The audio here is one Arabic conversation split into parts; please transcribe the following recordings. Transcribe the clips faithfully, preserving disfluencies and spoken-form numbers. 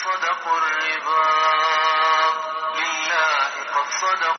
صدقوا الربا لله قد صدقوا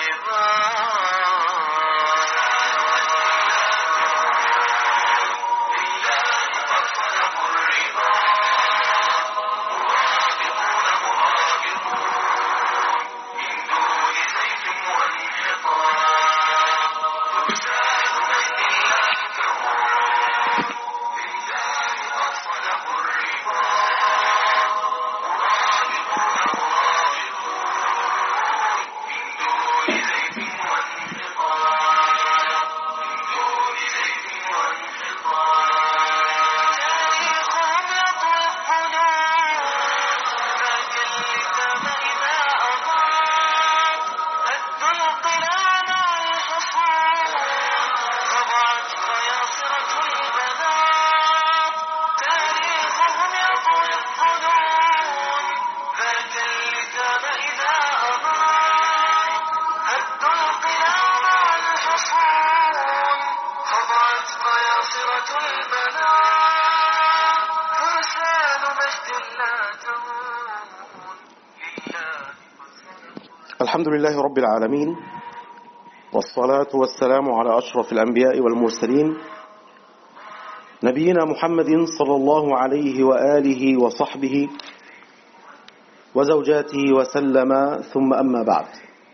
الحمد لله رب العالمين، والصلاة والسلام على أشرف الأنبياء والمرسلين نبينا محمد صلى الله عليه وآله وصحبه وزوجاته وسلم، ثم أما بعد،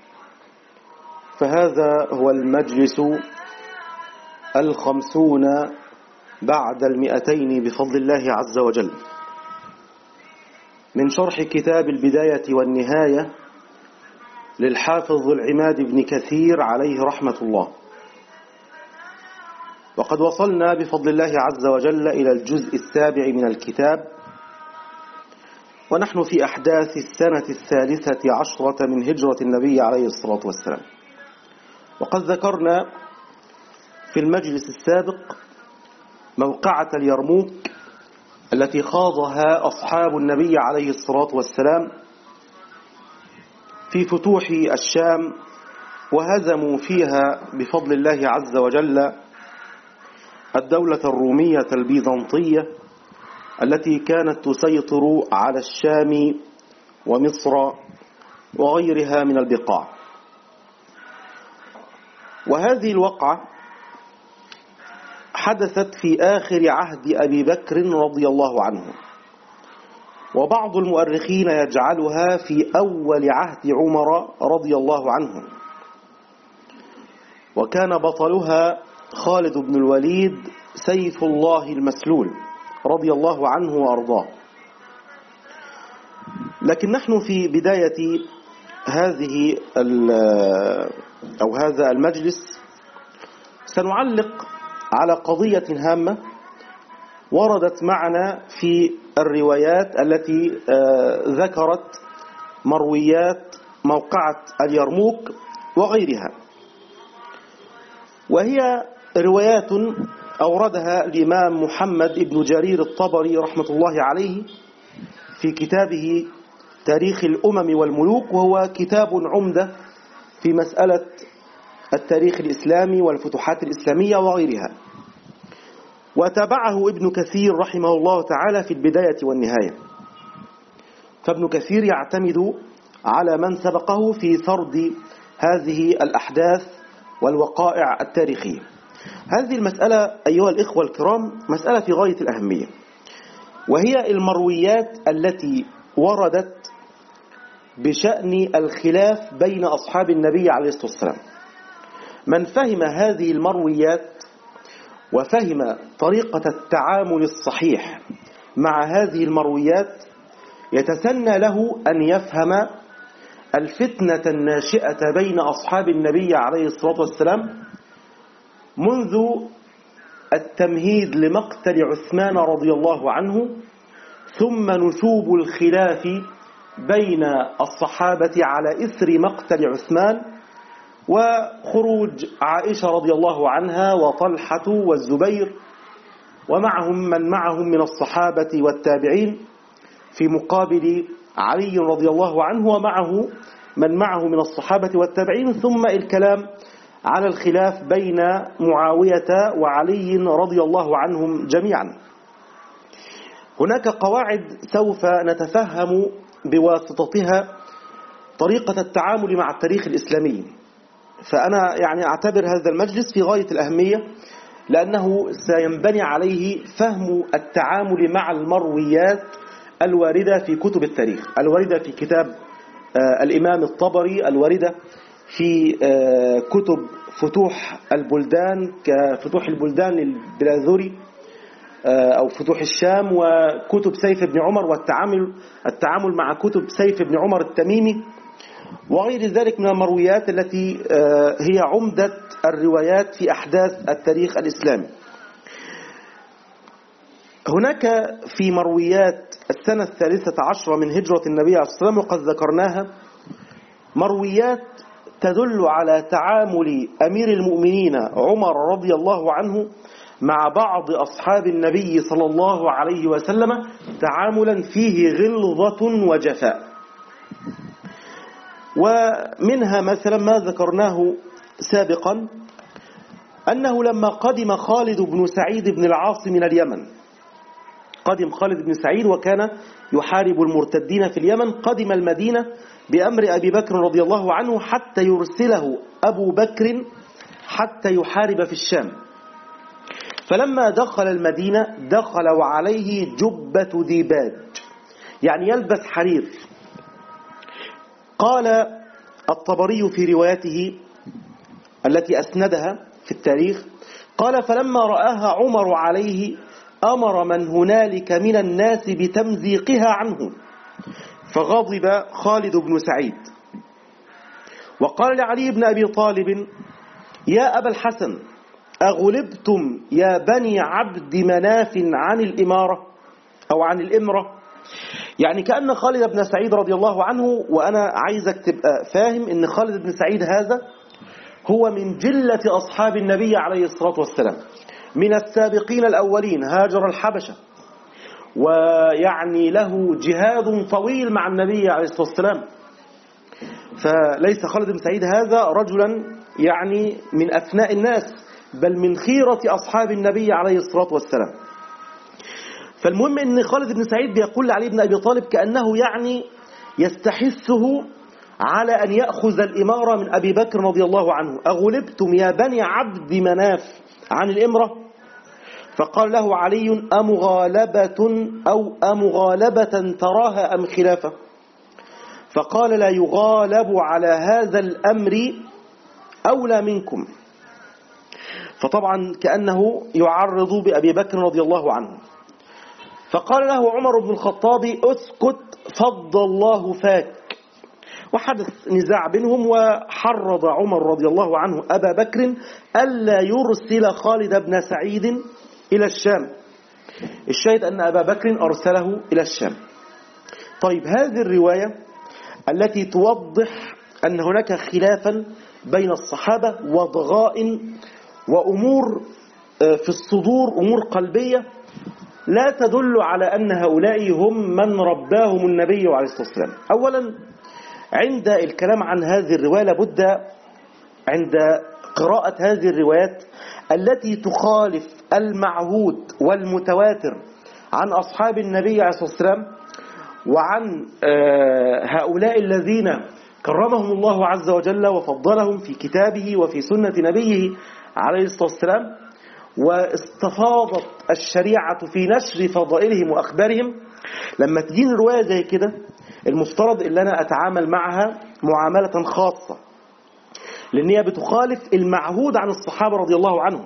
فهذا هو المجلس الخمسون بعد المئتين بفضل الله عز وجل من شرح كتاب البداية والنهاية للحافظ العماد بن كثير عليه رحمة الله. وقد وصلنا بفضل الله عز وجل إلى الجزء السابع من الكتاب، ونحن في أحداث السنة الثالثة عشرة من هجرة النبي عليه الصلاة والسلام. وقد ذكرنا في المجلس السابق موقعة اليرموك التي خاضها أصحاب النبي عليه الصلاة والسلام في فتوح الشام، وهزموا فيها بفضل الله عز وجل الدولة الرومية البيزنطية التي كانت تسيطر على الشام ومصر وغيرها من البقاع. وهذه الوقعة حدثت في آخر عهد أبي بكر رضي الله عنه، وبعض المؤرخين يجعلها في أول عهد عمر رضي الله عنه، وكان بطلها خالد بن الوليد سيف الله المسلول رضي الله عنه وأرضاه. لكن نحن في بداية هذه أو هذا المجلس سنعلق على قضية هامة وردت معنا في الروايات التي ذكرت مرويات موقعة اليرموك وغيرها، وهي روايات أوردها الإمام محمد بن جرير الطبري رحمة الله عليه في كتابه تاريخ الأمم والملوك، وهو كتاب عمدة في مسألة التاريخ الإسلامي والفتوحات الإسلامية وغيرها. وتابعه ابن كثير رحمه الله تعالى في البداية والنهاية، فابن كثير يعتمد على من سبقه في سرد هذه الأحداث والوقائع التاريخية. هذه المسألة أيها الإخوة الكرام مسألة في غاية الأهمية، وهي المرويات التي وردت بشأن الخلاف بين أصحاب النبي عليه الصلاة والسلام. من فهم هذه المرويات وفهم طريقة التعامل الصحيح مع هذه المرويات يتسنى له أن يفهم الفتنة الناشئة بين أصحاب النبي عليه الصلاة والسلام منذ التمهيد لمقتل عثمان رضي الله عنه، ثم نشوب الخلاف بين الصحابة على إثر مقتل عثمان، وخروج عائشة رضي الله عنها وطلحة والزبير ومعهم من معهم من الصحابة والتابعين في مقابل علي رضي الله عنه ومعه من معه من الصحابة والتابعين، ثم الكلام على الخلاف بين معاوية وعلي رضي الله عنهم جميعا. هناك قواعد سوف نتفهم بواسطتها طريقة التعامل مع التاريخ الإسلامي، فأنا يعني أعتبر هذا المجلس في غاية الأهمية، لأنه سينبني عليه فهم التعامل مع المرويات الواردة في كتب التاريخ، الواردة في كتاب الإمام الطبري، الواردة في كتب فتوح البلدان كفتوح البلدان للبلاذري أو فتوح الشام، وكتب سيف بن عمر والتعامل التعامل مع كتب سيف بن عمر التميمي وغير ذلك من المرويات التي هي عمدة الروايات في أحداث التاريخ الإسلامي. هناك في مرويات السنة الثالثة عشرة من هجرة النبي عليه الصلاة والسلام وقد ذكرناها مرويات تدل على تعامل أمير المؤمنين عمر رضي الله عنه مع بعض أصحاب النبي صلى الله عليه وسلم تعاملا فيه غلظة وجفاء. ومنها مثلا ما ذكرناه سابقا أنه لما قدم خالد بن سعيد بن العاص من اليمن، قدم خالد بن سعيد وكان يحارب المرتدين في اليمن، قدم المدينة بأمر أبي بكر رضي الله عنه حتى يرسله أبو بكر حتى يحارب في الشام. فلما دخل المدينة دخل وعليه جبة ديباج، يعني يلبس حرير. قال الطبري في روايته التي أسندها في التاريخ، قال فلما رآها عمر عليه أمر من هنالك من الناس بتمزيقها عنه، فغضب خالد بن سعيد وقال لعلي بن أبي طالب يا أبا الحسن أغلبتم يا بني عبد مناف عن الإمارة أو عن الإمرة؟ يعني كأن خالد بن سعيد رضي الله عنه، وأنا عايزك تبقى فاهم إن خالد بن سعيد هذا هو من جلة أصحاب النبي عليه الصلاة والسلام، من السابقين الأولين، هاجر الحبشة ويعني له جهاد طويل مع النبي عليه الصلاة والسلام. فليس خالد بن سعيد هذا رجلا يعني من أثناء الناس، بل من خيرة أصحاب النبي عليه الصلاة والسلام. فالمهم أن خالد بن سعيد بيقول لعلي بن أبي طالب كأنه يعني يستحثه على أن يأخذ الإمارة من أبي بكر رضي الله عنه، أغلبتم يا بني عبد مناف عن الإمرة؟ فقال له علي أمغالبة أو أمغالبة تراها أم خلافة؟ فقال لا يغالب على هذا الأمر أولى منكم. فطبعا كأنه يعرض بأبي بكر رضي الله عنه. فقال له عمر بن الخطاب اسكت فض الله فاك. وحدث نزاع بينهم، وحرض عمر رضي الله عنه أبا بكر ألا يرسل خالد بن سعيد إلى الشام. الشاهد أن أبا بكر أرسله إلى الشام. طيب هذه الرواية التي توضح أن هناك خلافا بين الصحابة وضغاء وأمور في الصدور، أمور قلبية، لا تدل على أن هؤلاء هم من رباهم النبي عليه الصلاة والسلام. أولا عند الكلام عن هذه الرواية لابد عند قراءة هذه الروايات التي تخالف المعهود والمتواتر عن أصحاب النبي عليه الصلاة والسلام وعن هؤلاء الذين كرمهم الله عز وجل وفضلهم في كتابه وفي سنة نبيه عليه الصلاة والسلام، واستفاضت الشريعة في نشر فضائلهم وأخبارهم. لما تجيني رواية زي كده المفترض إن أنا أتعامل معها معاملة خاصة، لأن هي بتخالف المعهود عن الصحابة رضي الله عنهم.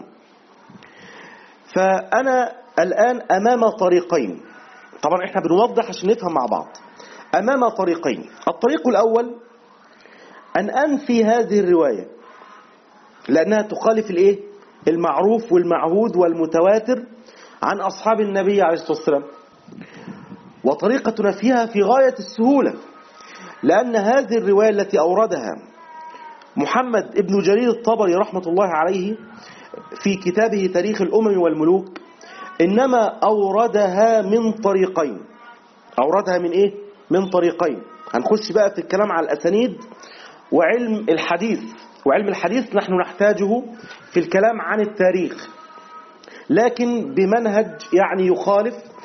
فأنا الآن أمام طريقين، طبعا إحنا بنوضح عشان نفهم مع بعض. أمام طريقين، الطريق الأول أن أنفي هذه الرواية لأنها تخالف الإيه؟ المعروف والمعهود والمتواتر عن أصحاب النبي عليه الصلاة والسلام. وطريقة نفيها في غاية السهولة، لأن هذه الرواية التي أوردها محمد ابن جرير الطبري رحمة الله عليه في كتابه تاريخ الأمم والملوك إنما أوردها من طريقين. أوردها من إيه؟ من طريقين. هنخش بقى في الكلام على الأسانيد وعلم الحديث، وعلم الحديث نحن نحتاجه في الكلام عن التاريخ، لكن بمنهج يعني يخالف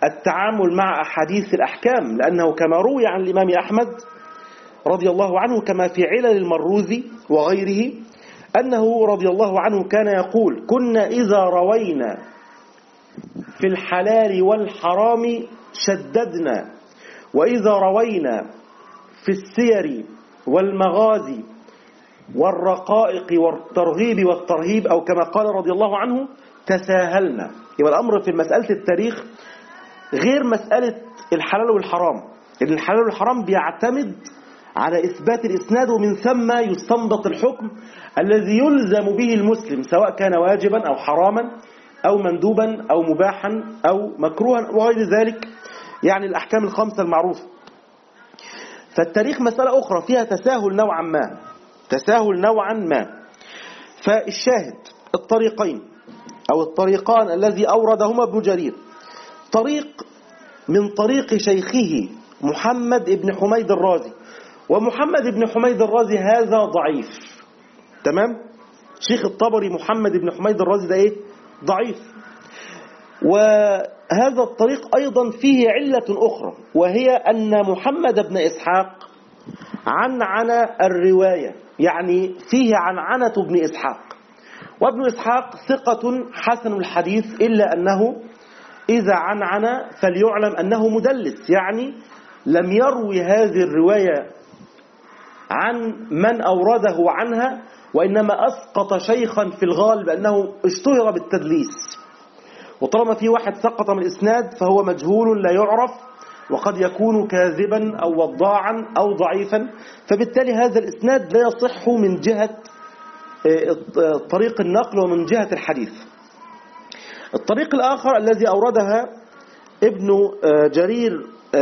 التعامل مع أحاديث الأحكام، لأنه كما روي عن الإمام أحمد رضي الله عنه كما في علل المروذي وغيره أنه رضي الله عنه كان يقول: كنا إذا روينا في الحلال والحرام شددنا، وإذا روينا في السير والمغازي والرقائق والترغيب والترهيب أو كما قال رضي الله عنه تساهلنا. يبقى الأمر في مسألة التاريخ غير مسألة الحلال والحرام، لأن الحلال والحرام بيعتمد على إثبات الإسناد، ومن ثم يستنبط الحكم الذي يلزم به المسلم سواء كان واجبا أو حراما أو مندوبا أو مباحا أو مكروها وغير ذلك، يعني الأحكام الخمسة المعروفة. فالتاريخ مسألة أخرى فيها تساهل نوعا ما تساهل نوعا ما فالشاهد الطريقين أو الطريقان الذي أوردهما ابن جرير: طريق من طريق شيخه محمد بن حميد الرازي، ومحمد بن حميد الرازي هذا ضعيف، تمام؟ شيخ الطبري محمد بن حميد الرازي ده إيه؟ ضعيف. وهذا الطريق أيضا فيه علة أخرى، وهي أن محمد بن إسحاق عنعن الرواية، يعني فيه عنعنة ابن إسحاق، وابن إسحاق ثقة حسن الحديث، إلا أنه إذا عنعن فليعلم أنه مدلس، يعني لم يروي هذه الرواية عن من أورده عنها، وإنما أسقط شيخا في الغالب أنه اشتهر بالتدليس. وطالما في واحد سقط من الإسناد فهو مجهول لا يعرف، وقد يكون كاذبا أو وضاعا أو ضعيفا، فبالتالي هذا الإسناد لا يصح من جهة طريق النقل ومن جهة الحديث. الطريق الآخر الذي أوردها ابن جرير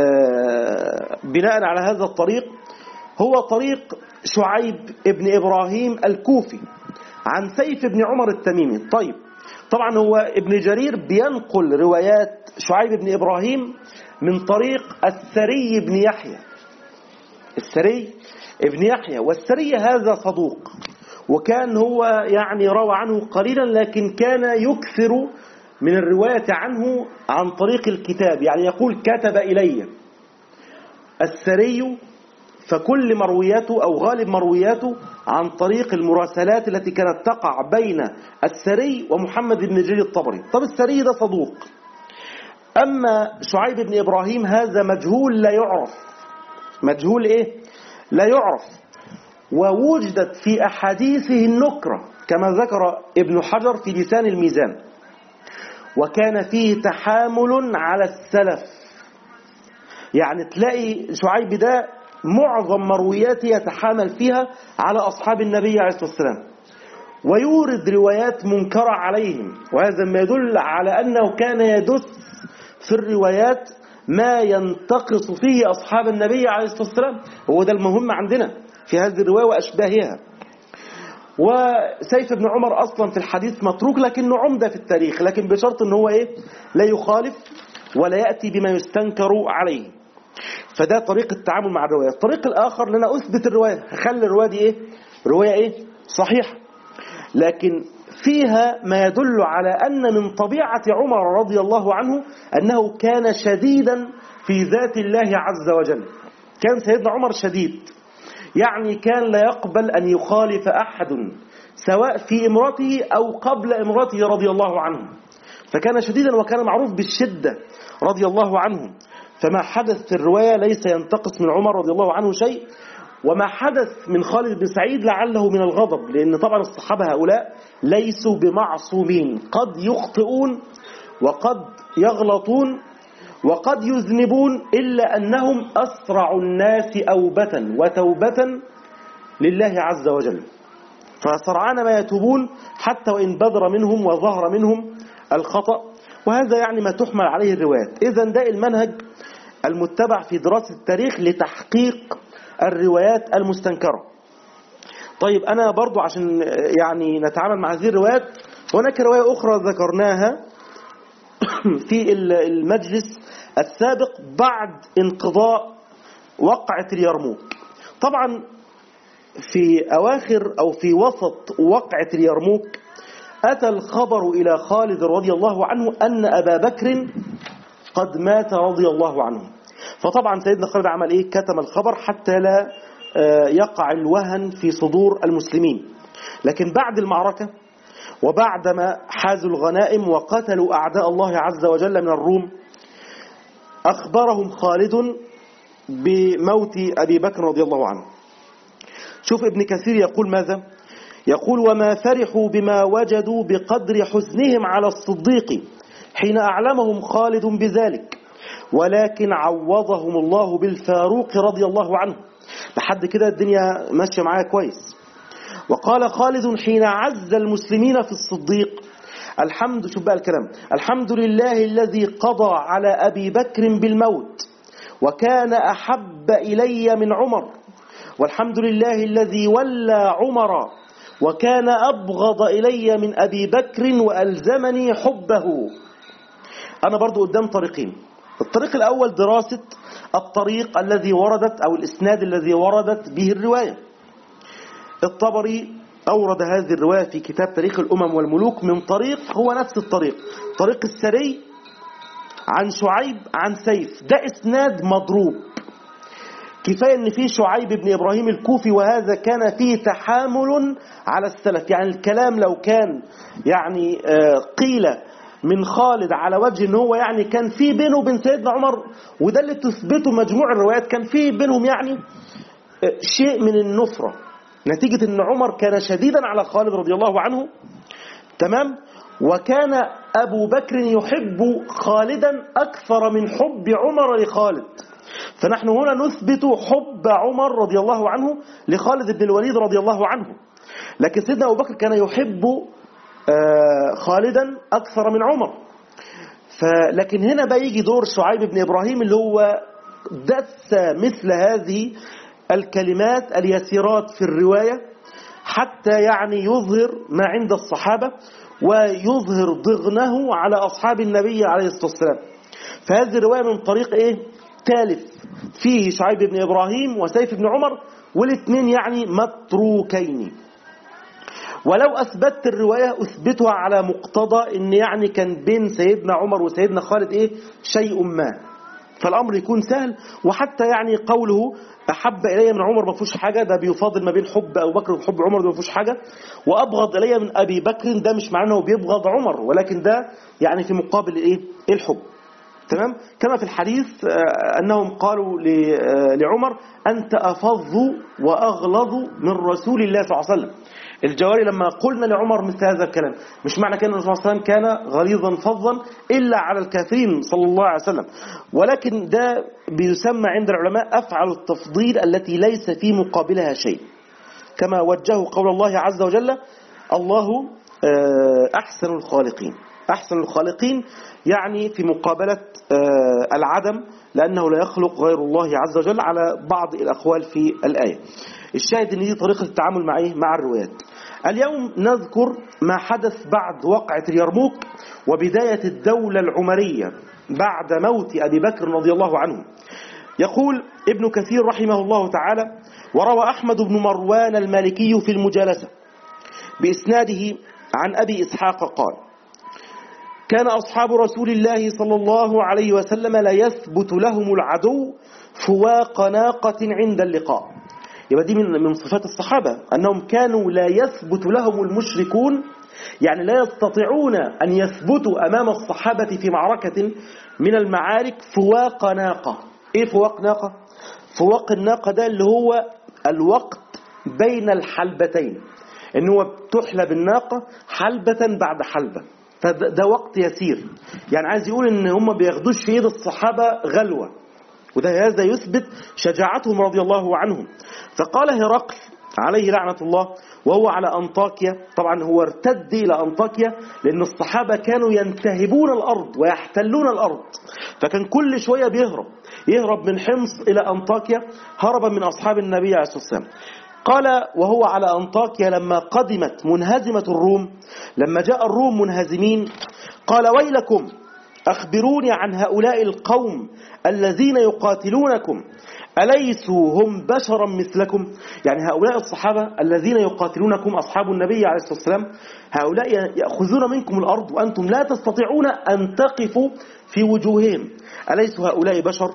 بناء على هذا الطريق هو طريق شعيب ابن إبراهيم الكوفي عن سيف بن عمر التميمي. طيب، طبعا هو ابن جرير بينقل روايات شعيب بن إبراهيم من طريق السري بن يحيى السري ابن يحيى والسري هذا صدوق، وكان هو يعني روى عنه قليلا، لكن كان يكثر من الرواية عنه عن طريق الكتاب، يعني يقول كتب إلي السري، فكل مروياته أو غالب مروياته عن طريق المراسلات التي كانت تقع بين السري ومحمد بن جرير الطبري. طب السري ده صدوق، أما شعيب بن إبراهيم هذا مجهول لا يعرف. مجهول إيه؟ لا يعرف، ووجدت في أحاديثه النكرة كما ذكر ابن حجر في لسان الميزان، وكان فيه تحامل على السلف، يعني تلاقي شعيب ده معظم مروياته يتحامل فيها على أصحاب النبي عليه الصلاة والسلام، ويورد روايات منكرة عليهم، وهذا ما يدل على أنه كان يدس في الروايات ما ينتقص فيه أصحاب النبي عليه الصلاة والسلام. هو ده المهم عندنا في هذه الرواية وأشباهها. وسيف بن عمر أصلا في الحديث متروك، لكنه عمدة في التاريخ، لكن بشرط أنه هو إيه؟ لا يخالف ولا يأتي بما يستنكر عليه. فده طريق التعامل مع الرواية. الطريق الآخر لأن أثبت الرواية، هخلي الرواية دي إيه؟ رواية إيه؟ صحيحة، لكن فيها ما يدل على أن من طبيعة عمر رضي الله عنه أنه كان شديدا في ذات الله عز وجل. كان سيدنا عمر شديد، يعني كان لا يقبل أن يخالف أحد سواء في امرته أو قبل امرته رضي الله عنه، فكان شديدا وكان معروف بالشدة رضي الله عنه. فما حدث في الرواية ليس ينتقص من عمر رضي الله عنه شيء، وما حدث من خالد بن سعيد لعله من الغضب، لأن طبعا الصحابة هؤلاء ليسوا بمعصومين، قد يخطئون وقد يغلطون وقد يذنبون، إلا أنهم أسرع الناس أوبة وتوبة لله عز وجل، فسرعان ما يتوبون حتى وإن بدر منهم وظهر منهم الخطأ. وهذا يعني ما تحمل عليه الروايات. إذن ده المنهج المتبع في دراسة التاريخ لتحقيق الروايات المستنكرة. طيب، أنا برضو عشان يعني نتعامل مع هذه الروايات، هناك رواية أخرى ذكرناها في المجلس السابق بعد انقضاء وقعة اليرموك. طبعا في أواخر أو في وسط وقعة اليرموك أتى الخبر إلى خالد رضي الله عنه أن أبا بكر قد مات رضي الله عنه. فطبعا سيدنا خالد عمل إيه؟ كتم الخبر حتى لا يقع الوهن في صدور المسلمين. لكن بعد المعركة وبعدما حازوا الغنائم وقتلوا أعداء الله عز وجل من الروم، أخبرهم خالد بموت أبي بكر رضي الله عنه. شوف ابن كثير يقول ماذا؟ يقول: وما فرحوا بما وجدوا بقدر حزنهم على الصديق حين أعلمهم خالد بذلك، ولكن عوضهم الله بالفاروق رضي الله عنه. لحد كده الدنيا ماشية معايا كويس. وقال خالد حين عز المسلمين في الصديق: الحمد شوف بقى الكلام الحمد لله الذي قضى على أبي بكر بالموت وكان أحب إلي من عمر، والحمد لله الذي ولى عمر وكان أبغض إلي من أبي بكر وألزمني حبه. أنا برضو قدام طريقين. الطريق الأول دراسة الطريق الذي وردت أو الإسناد الذي وردت به الرواية. الطبري أورد هذه الرواية في كتاب تاريخ الأمم والملوك من طريق هو نفس الطريق، طريق السري عن شعيب عن سيف. ده إسناد مضروب، كفاية أن فيه شعيب بن إبراهيم الكوفي، وهذا كان فيه تحامل على السلف. يعني الكلام لو كان يعني قيل من خالد على وجه أنه هو يعني كان فيه بينه وبين سيدنا عمر، وده اللي تثبته مجموع الروايات، كان فيه بينهم يعني شيء من النفرة نتيجة أن عمر كان شديدا على خالد رضي الله عنه، تمام؟ وكان أبو بكر يحب خالدا أكثر من حب عمر لخالد. فنحن هنا نثبت حب عمر رضي الله عنه لخالد بن الوليد رضي الله عنه، لكن سيدنا أبو بكر كان يحب خالدا أكثر من عمر. لكن هنا بقى يجي دور شعيب بن إبراهيم اللي هو دس مثل هذه الكلمات اليسيرات في الرواية حتى يعني يظهر ما عند الصحابة ويظهر ضغنه على أصحاب النبي عليه الصلاة والسلام. فهذه الرواية من طريق إيه؟ ثالث فيه شعيب بن إبراهيم وسيف بن عمر، والاثنين يعني متروكين. ولو أثبت الرواية أثبتها على مقتضى إن يعني كان بين سيدنا عمر وسيدنا خالد إيه؟ شيء ما، فالأمر يكون سهل. وحتى يعني قوله أحب إلي من عمر ما فيهوش حاجة، ده بيفاضل ما بين حب أبو بكر وحب عمر، ده ما فيهوش حاجة. وأبغض إلي من أبي بكر ده مش معناه أنه بيبغض عمر، ولكن ده يعني في مقابل إيه؟ الحب، تمام؟ كما في الحديث أنهم قالوا لعمر: أنت أفظ وأغلظ من رسول الله صلى الله عليه وسلم. الجواري لما قلنا لعمر مثل هذا الكلام، مش معنى كان الرسول صلى الله عليه وسلم كان غليظا فظا إلا على الكافرين صلى الله عليه وسلم، ولكن ده بيسمى عند العلماء أفعل التفضيل التي ليس في مقابلها شيء، كما وجهوا قول الله عز وجل: الله أحسن الخالقين. أحسن الخالقين يعني في مقابلة العدم، لأنه لا يخلق غير الله عز وجل على بعض الأقوال في الآية. الشاهد أن دي طريقة التعامل مع إيه؟ مع الروايات. اليوم نذكر ما حدث بعد وقعة اليرموك وبداية الدولة العمرية بعد موت أبي بكر رضي الله عنه. يقول ابن كثير رحمه الله تعالى: وروى أحمد بن مروان المالكي في المجالسة بإسناده عن أبي إسحاق قال: كان أصحاب رسول الله صلى الله عليه وسلم لا يثبت لهم العدو فواق ناقة عند اللقاء. يبقى دي من من صفات الصحابة أنهم كانوا لا يثبت لهم المشركون، يعني لا يستطيعون أن يثبتوا أمام الصحابة في معركة من المعارك فواق ناقة. إيه فواق ناقة؟ فواق الناقة ده اللي هو الوقت بين الحلبتين، إنه هو بتحلب الناقة حلبة بعد حلبة، فده وقت يسير. يعني عايز يقول إن هم بياخدوش في إيد الصحابة غلوة، وده هذا يثبت شجاعتهم رضي الله عنهم. فقال هرقل عليه لعنة الله وهو على أنطاكيا، طبعا هو ارتد إلى أنطاكيا لأن الصحابة كانوا ينتهبون الأرض ويحتلون الأرض، فكان كل شوية بيهرب يهرب من حمص إلى أنطاكيا هربا من أصحاب النبي عليه الصلاة والسلام. قال وهو على أنطاكيا لما قدمت منهزمة الروم، لما جاء الروم منهزمين، قال: ويلكم أخبروني عن هؤلاء القوم الذين يقاتلونكم أليسوا هم بشرا مثلكم؟ يعني هؤلاء الصحابة الذين يقاتلونكم أصحاب النبي عليه الصلاة والسلام، هؤلاء يأخذون منكم الأرض وأنتم لا تستطيعون أن تقفوا في وجوههم، أليسوا هؤلاء بشر؟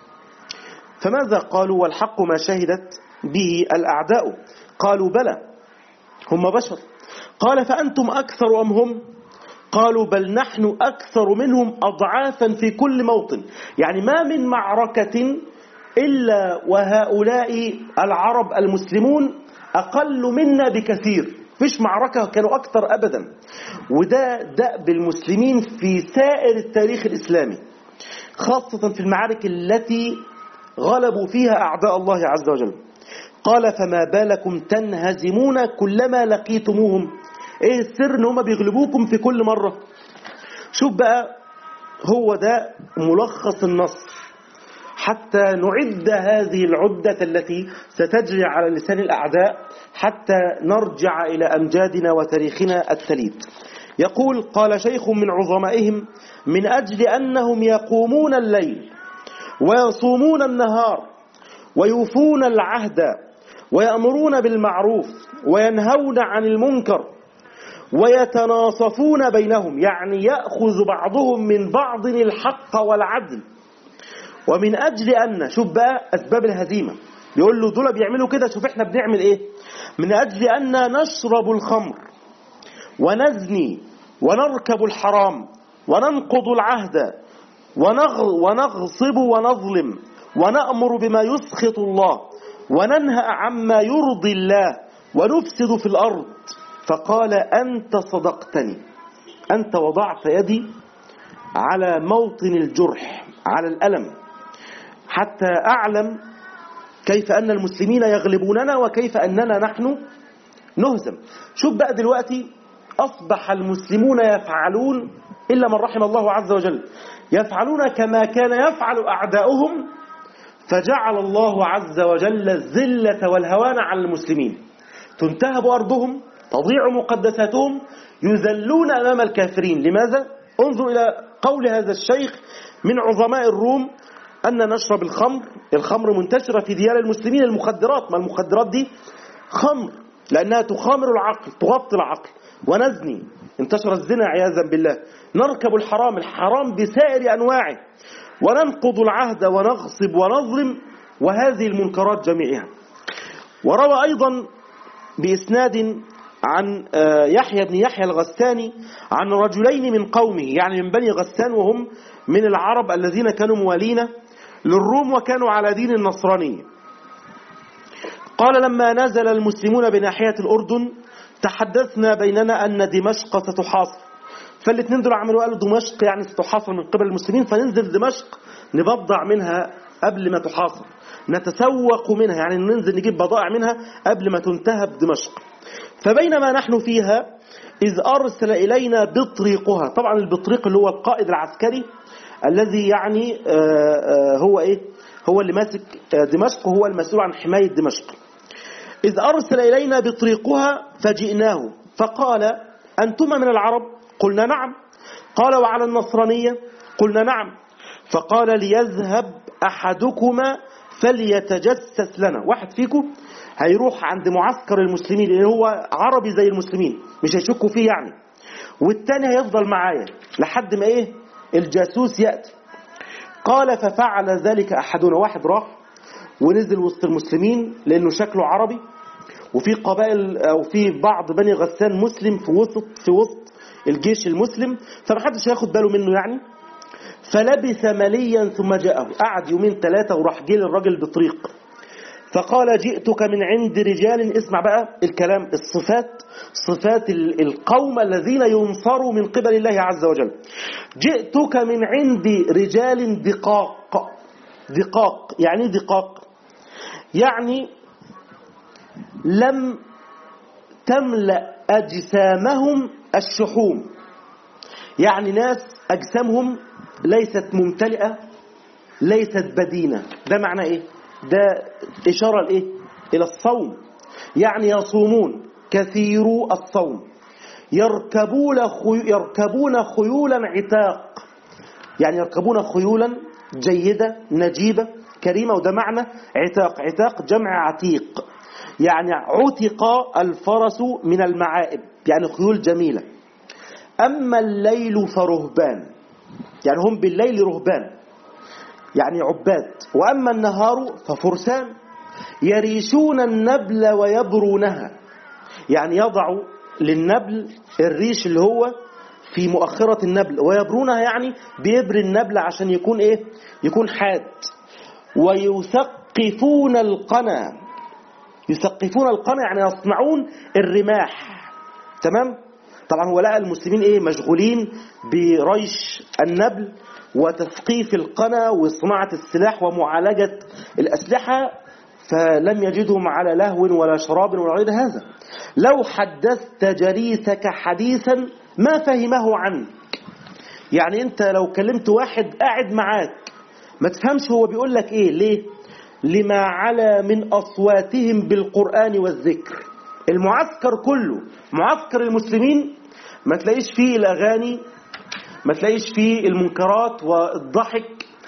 فماذا قالوا والحق ما شهدت به الأعداء؟ قالوا بلى هم بشر. قال فأنتم أكثر أم هم؟ قالوا بل نحن أكثر منهم أضعافا في كل موطن. يعني ما من معركة إلا وهؤلاء العرب المسلمون أقل منا بكثير، فيش معركة كانوا أكثر أبدا. وده دأب المسلمين في سائر التاريخ الإسلامي، خاصة في المعارك التي غلبوا فيها أعداء الله عز وجل. قال فما بالكم تنهزمون كلما لقيتموهم؟ ايه السر ان هم بيغلبوكم في كل مرة؟ شوف بقى، هو ده ملخص النصر حتى نعد هذه العدة التي ستجري على لسان الأعداء حتى نرجع إلى أمجادنا وتاريخنا التليد. يقول قال شيخ من عظمائهم من أجل أنهم يقومون الليل ويصومون النهار ويوفون العهد ويأمرون بالمعروف وينهون عن المنكر ويتناصفون بينهم، يعني يأخذ بعضهم من بعض الحق والعدل. ومن أجل أن، شوف بقى أسباب الهزيمة، يقول له دول بيعملوا كده، شوف احنا بنعمل ايه. من أجل أن نشرب الخمر ونزني ونركب الحرام وننقض العهد ونغصب ونظلم ونأمر بما يسخط الله وننهى عما يرضي الله ونفسد في الأرض. فقال أنت صدقتني، أنت وضعت يدي على موطن الجرح، على الألم، حتى أعلم كيف أن المسلمين يغلبوننا وكيف أننا نحن نهزم. شوف بقى دلوقتي أصبح المسلمون يفعلون إلا من رحم الله عز وجل، يفعلون كما كان يفعل أعداؤهم، فجعل الله عز وجل الذلة والهوان على المسلمين، تنتهب أرضهم، تضيع مقدساتهم، يذلون أمام الكافرين. لماذا؟ انظر إلى قول هذا الشيخ من عظماء الروم أن نشرب الخمر، الخمر منتشرة في ديار المسلمين، المخدرات، ما المخدرات دي خمر لأنها تخامر العقل، تغطي العقل. ونزني، انتشر الزنا عياذا بالله. نركب الحرام، الحرام بسائر أنواعه. وننقض العهد ونغصب ونظلم، وهذه المنكرات جميعها. وروى أيضا بإسناد عن يحيى بن يحيى الغساني عن رجلين من قومه، يعني من بني غسان، وهم من العرب الذين كانوا موالين للروم وكانوا على دين النصرانية. قال لما نزل المسلمون بناحية الأردن تحدثنا بيننا أن دمشق ستحاصر. فالاثنين دول عملوا قالوا دمشق يعني ستحاصر من قبل المسلمين، فننزل دمشق نبضع منها قبل ما تحاصر، نتسوق منها، يعني ننزل نجيب بضائع منها قبل ما تنتهب دمشق. فبينما نحن فيها إذ أرسل إلينا بطريقها. طبعا البطريق اللي هو القائد العسكري الذي يعني هو إيه، هو اللي ماسك دمشق، هو المسؤول عن حماية دمشق. إذ أرسل إلينا بطريقها فجئناه فقال أنتما من العرب؟ قلنا نعم. قال وعلى النصرانية؟ قلنا نعم. فقال ليذهب أحدكما فليتجسس لنا، واحد فيكم هيروح عند معسكر المسلمين اللي هو عربي زي المسلمين، مش هيشكوا فيه يعني، والتاني هيفضل معايا لحد ما ايه الجاسوس يأتي. قال ففعل ذلك أحدنا، واحد راح ونزل وسط المسلمين لأنه شكله عربي، وفي قبائل أو في بعض بني غسان مسلم في وسط في وسط الجيش المسلم، فمحدش هياخد باله منه يعني. فلبث مليا ثم جاءه، قعد يومين ثلاثة وراح جه للراجل بطريق. فقال جئتك من عند رجال، اسمع بقى الكلام، الصفات، صفات القوم الذين ينصروا من قبل الله عز وجل. جئتك من عند رجال دقاق. دقاق يعني دقاق يعني لم تملأ أجسامهم الشحوم، يعني ناس أجسامهم ليست ممتلئة، ليست بدينة. ده معنى إيه؟ ده إشارة لإيه؟ إلى الصوم، يعني يصومون كثيرو الصوم، يركبون خي... يركبون خيولا عتاق، يعني يركبون خيولا جيدة نجيبة كريمة، وده معنى عتاق. عتاق جمع عتيق، يعني عتق الفرس من المعائب، يعني خيول جميلة. أما الليل فرهبان، يعني هم بالليل رهبان يعني عباد. وأما النهار ففرسان يريشون النبل ويبرونها، يعني يضع للنبل الريش اللي هو في مؤخرة النبل، ويبرونها يعني بيبر النبل عشان يكون إيه؟ يكون حاد. ويثقفون القنا، يثقفون القنا يعني يصنعون الرماح. تمام؟ طبعا هو لقى المسلمين إيه؟ مشغولين بريش النبل وتثقيف القنا وصناعة السلاح ومعالجة الأسلحة، فلم يجدهم على لهو ولا شراب ولا غير هذا. لو حدثت جليسك حديثا ما فهمه عنك، يعني انت لو كلمت واحد قاعد معاك ما تفهمش هو بيقول لك ايه. ليه؟ لما علا من أصواتهم بالقرآن والذكر. المعسكر كله، معسكر المسلمين، ما تلاقيش فيه الأغاني، ما تلاقيش فيه المنكرات والضحك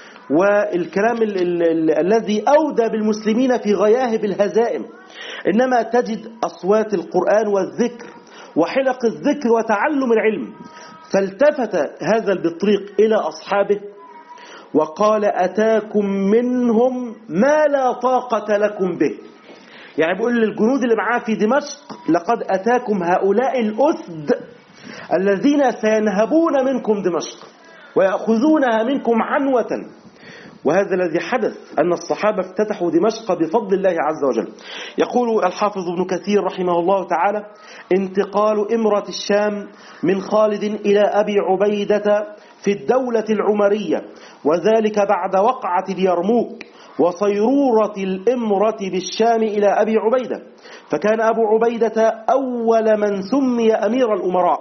والكلام ال ال ال الذي أودى بالمسلمين في غياهب الهزائم، إنما تجد أصوات القرآن والذكر وحلق الذكر وتعلم العلم. فالتفت هذا البطريق إلى أصحابه وقال: أتاكم منهم ما لا طاقة لكم به. يعني بيقول للجنود اللي معاه في دمشق: لقد أتاكم هؤلاء الأسد الذين سينهبون منكم دمشق ويأخذونها منكم عنوة. وهذا الذي حدث، أن الصحابة افتتحوا دمشق بفضل الله عز وجل. يقول الحافظ ابن كثير رحمه الله تعالى: انتقال إمرة الشام من خالد إلى أبي عبيدة في الدولة العمرية، وذلك بعد وقعة اليرموك وصيرورة الإمرة بالشام إلى أبي عبيدة، فكان أبو عبيدة أول من سمي أمير الأمراء.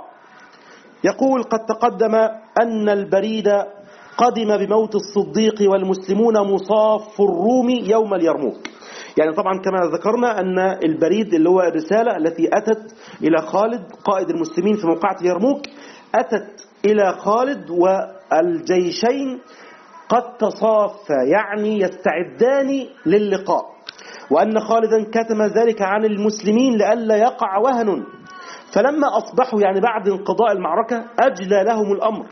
يقول: قد تقدم أن البريد قدم بموت الصديق والمسلمون مصاف الروم يوم اليرموك. يعني طبعا كما ذكرنا أن البريد اللي هو الرسالة التي أتت إلى خالد قائد المسلمين في موقعة اليرموك، أتت إلى خالد والجيشين قد تصافى، يعني يستعدان للقاء، وأن خالدا كتم ذلك عن المسلمين لئلا يقع وهن. فلما أصبحوا يعني بعد انقضاء المعركة أجلى لهم الأمر،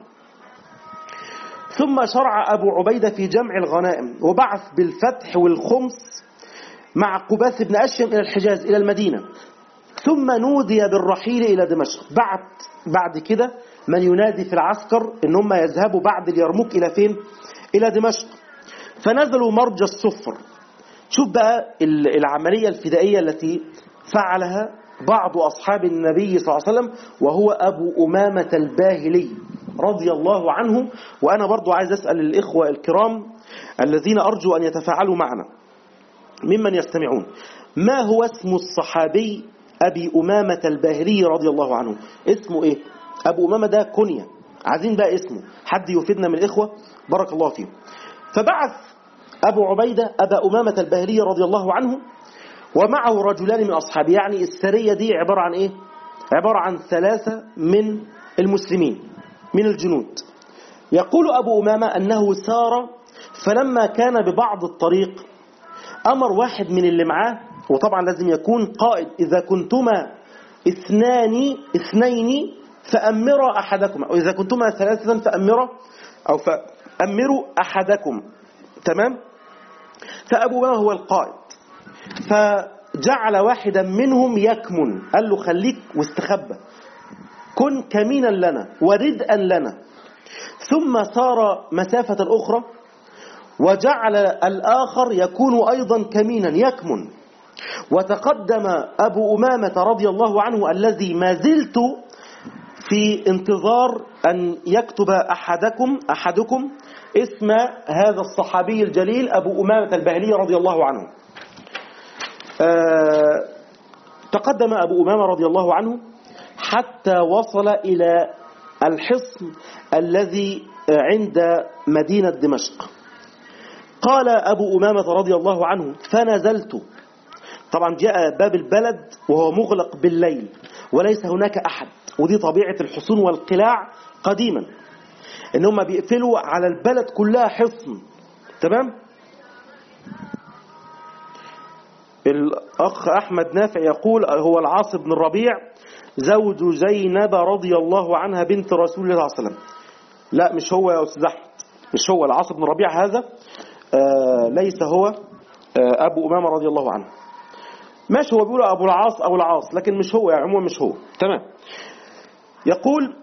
ثم شرع أبو عبيدة في جمع الغنائم وبعث بالفتح والخمس مع قباس بن أشيم إلى الحجاز إلى المدينة، ثم نودي بالرحيل إلى دمشق. بعد بعد كده من ينادي في العسكر إن هم يذهبوا بعد اليرموك إلى فين؟ إلى دمشق. فنزلوا مرج الصفر. شوف بقى العملية الفدائية التي فعلها بعض أصحاب النبي صلى الله عليه وسلم، وهو أبو أمامة الباهلي رضي الله عنه. وأنا برضو عايز أسأل الإخوة الكرام الذين أرجو أن يتفاعلوا معنا ممن يستمعون: ما هو اسم الصحابي أبي أمامة الباهلي رضي الله عنه؟ اسمه إيه؟ أبو أمامة ده كنية، عايزين بقى اسمه، حد يفيدنا من الإخوة بارك الله فيهم. فبعث أبو عبيدة أبا أمامة الباهلي رضي الله عنه ومعه رجلان من أصحابه. يعني السرية دي عبارة عن إيه؟ عبارة عن ثلاثة من المسلمين من الجنود. يقول أبو أمامة أنه سار، فلما كان ببعض الطريق أمر واحد من اللي معاه، وطبعا لازم يكون قائد: إذا كنتما اثنان اثنين فأمرا أحدكما، وإذا كنتما ثلاثة فأمرا أو فأمروا أحدكم. تمام؟ فأبو أمامة هو القائد، فجعل واحدا منهم يكمن، قال له خليك واستخبى، كن كمينا لنا وردءا لنا. ثم سار مسافة أخرى وجعل الآخر يكون أيضا كمينا يكمن. وتقدم أبو أمامة رضي الله عنه الذي ما زلت في انتظار أن يكتب أحدكم أحدكم اسم هذا الصحابي الجليل أبو أمامة الباهلي رضي الله عنه. أه تقدم أبو أمامة رضي الله عنه حتى وصل إلى الحصن الذي عند مدينة دمشق. قال أبو أمامة رضي الله عنه: فنزلت. طبعا جاء باب البلد وهو مغلق بالليل وليس هناك أحد، ودي طبيعة الحصون والقلاع قديما، إنهم بيقفلوا على البلد كلها حصن. تمام؟ الأخ أحمد نافع يقول هو العاص بن الربيع زوج زينب رضي الله عنها بنت رسول الله صلى الله عليه وسلم. لا مش هو يا أستاذ أحمد، مش هو. العاص بن الربيع هذا آه ليس هو آه أبو أمامة رضي الله عنه. ماشي، هو بيقول أبو العاص أو العاص، لكن مش هو، يعني عموما مش هو. تمام. يقول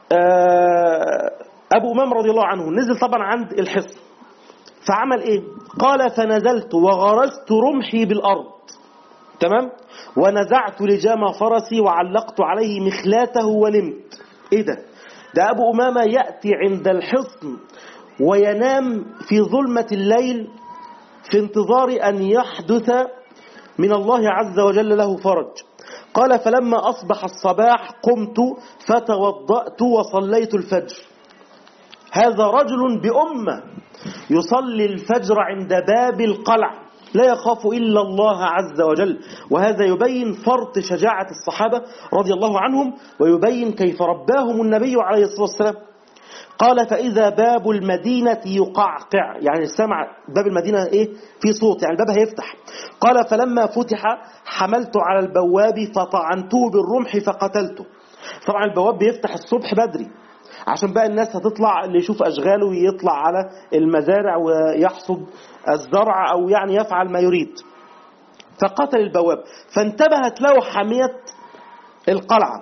آه أبو أمامة رضي الله عنه نزل طبعا عند الحصن، فعمل إيه؟ قال فنزلت وغرست رمحي بالأرض، تمام، ونزعت لجام فرسي وعلقت عليه مخلاته ونمت. إيه ده؟ ده أبو أمامة يأتي عند الحصن وينام في ظلمة الليل في انتظار أن يحدث من الله عز وجل له فرج. قال فلما أصبح الصباح قمت فتوضأت وصليت الفجر. هذا رجل بأمة يصلي الفجر عند باب القلعة، لا يخاف إلا الله عز وجل. وهذا يبين فرط شجاعة الصحابة رضي الله عنهم، ويبين كيف رباهم النبي عليه الصلاة والسلام. قال فإذا باب المدينة يقعقع، يعني سمع باب المدينة إيه؟ في صوت، يعني الباب هيفتح. قال فلما فتح حملت على البواب فطعنته بالرمح فقتلته. طبعا البواب بيفتح الصبح بدري عشان بقى الناس هتطلع، اللي يشوف أشغاله يطلع على المزارع ويحصد الزرع أو يعني يفعل ما يريد. فقتل البواب، فانتبهت له حامية القلعة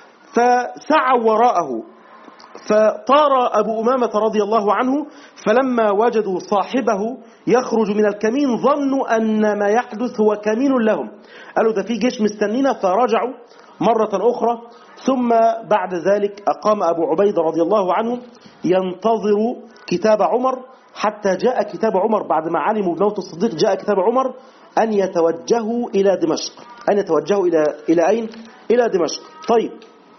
فسعوا وراءه، فطار أبو أمامة رضي الله عنه. فلما وجدوا صاحبه يخرج من الكمين ظنوا أن ما يحدث هو كمين لهم، قالوا ده في جيش مستنينا، فرجعوا مرة أخرى. ثم بعد ذلك أقام أبو عبيدة رضي الله عنه ينتظر كتاب عمر حتى جاء كتاب عمر. بعد ما علموا بموت الصديق جاء كتاب عمر أن يتوجهوا إلى دمشق. أن يتوجهوا إلى إلى أين؟ إلى دمشق. طيب،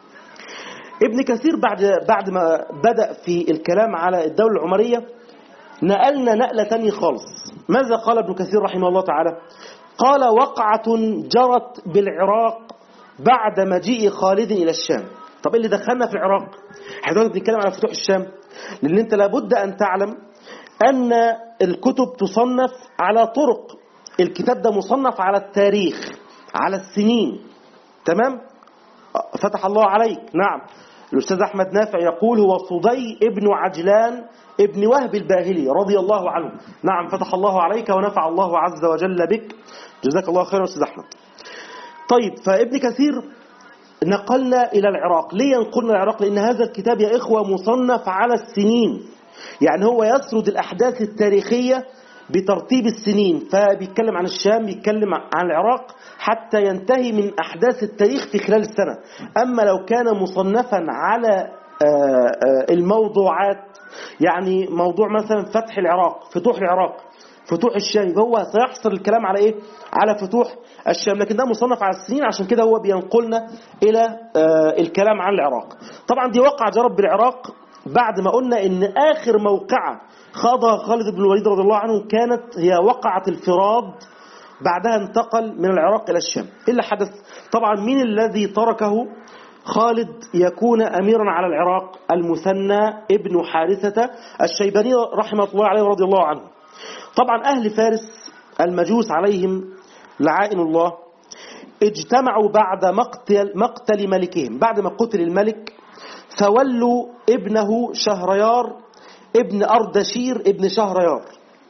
ابن كثير بعد بعد ما بدأ في الكلام على الدولة العمرية نقلنا نقلة تانية خالص. ماذا قال ابن كثير رحمه الله تعالى؟ قال وقعة جرت بالعراق بعد مجيء خالد إلى الشام. طب اللي دخلنا في العراق؟ احنا دلوقتي بنتكلم على فتوح الشام، لأن أنت لابد أن تعلم أن الكتب تصنف على طرق. الكتاب ده مصنف على التاريخ، على السنين، تمام؟ فتح الله عليك. نعم، الأستاذ أحمد نافع يقول هو صدي ابن عجلان ابن وهب الباهلي رضي الله عنه. نعم، فتح الله عليك ونفع الله عز وجل بك، جزاك الله خيرا أستاذ أحمد. طيب، فابن كثير نقلنا إلى العراق. ليه ينقلنا العراق؟ لأن هذا الكتاب يا إخوة مصنف على السنين، يعني هو يسرد الأحداث التاريخية بترتيب السنين، فبيتكلم عن الشام، بيتكلم عن العراق، حتى ينتهي من أحداث التاريخ في خلال السنة. أما لو كان مصنفا على الموضوعات، يعني موضوع مثلا فتح العراق، فتوح العراق، فتوح الشام، فهو سيحصل الكلام على إيه؟ على فتوح الشام. لكن ده مصنف على السنين، عشان كده هو بينقلنا إلى الكلام عن العراق. طبعا دي وقعة جرب بالعراق بعد ما قلنا إن آخر موقعة خاضها خالد بن الوليد رضي الله عنه كانت هي وقعة الفراد. بعدها انتقل من العراق إلى الشام. إيه اللي حدث؟ طبعا مين الذي تركه خالد يكون أميرا على العراق؟ المثنى ابن حارثة الشيباني رحمة الله عليه ورضي الله عنه. طبعا أهل فارس المجوس عليهم لعائن الله اجتمعوا بعد مقتل, مقتل ملكهم. بعد ما قتل الملك فولوا ابنه شهريار ابن أردشير ابن شهريار.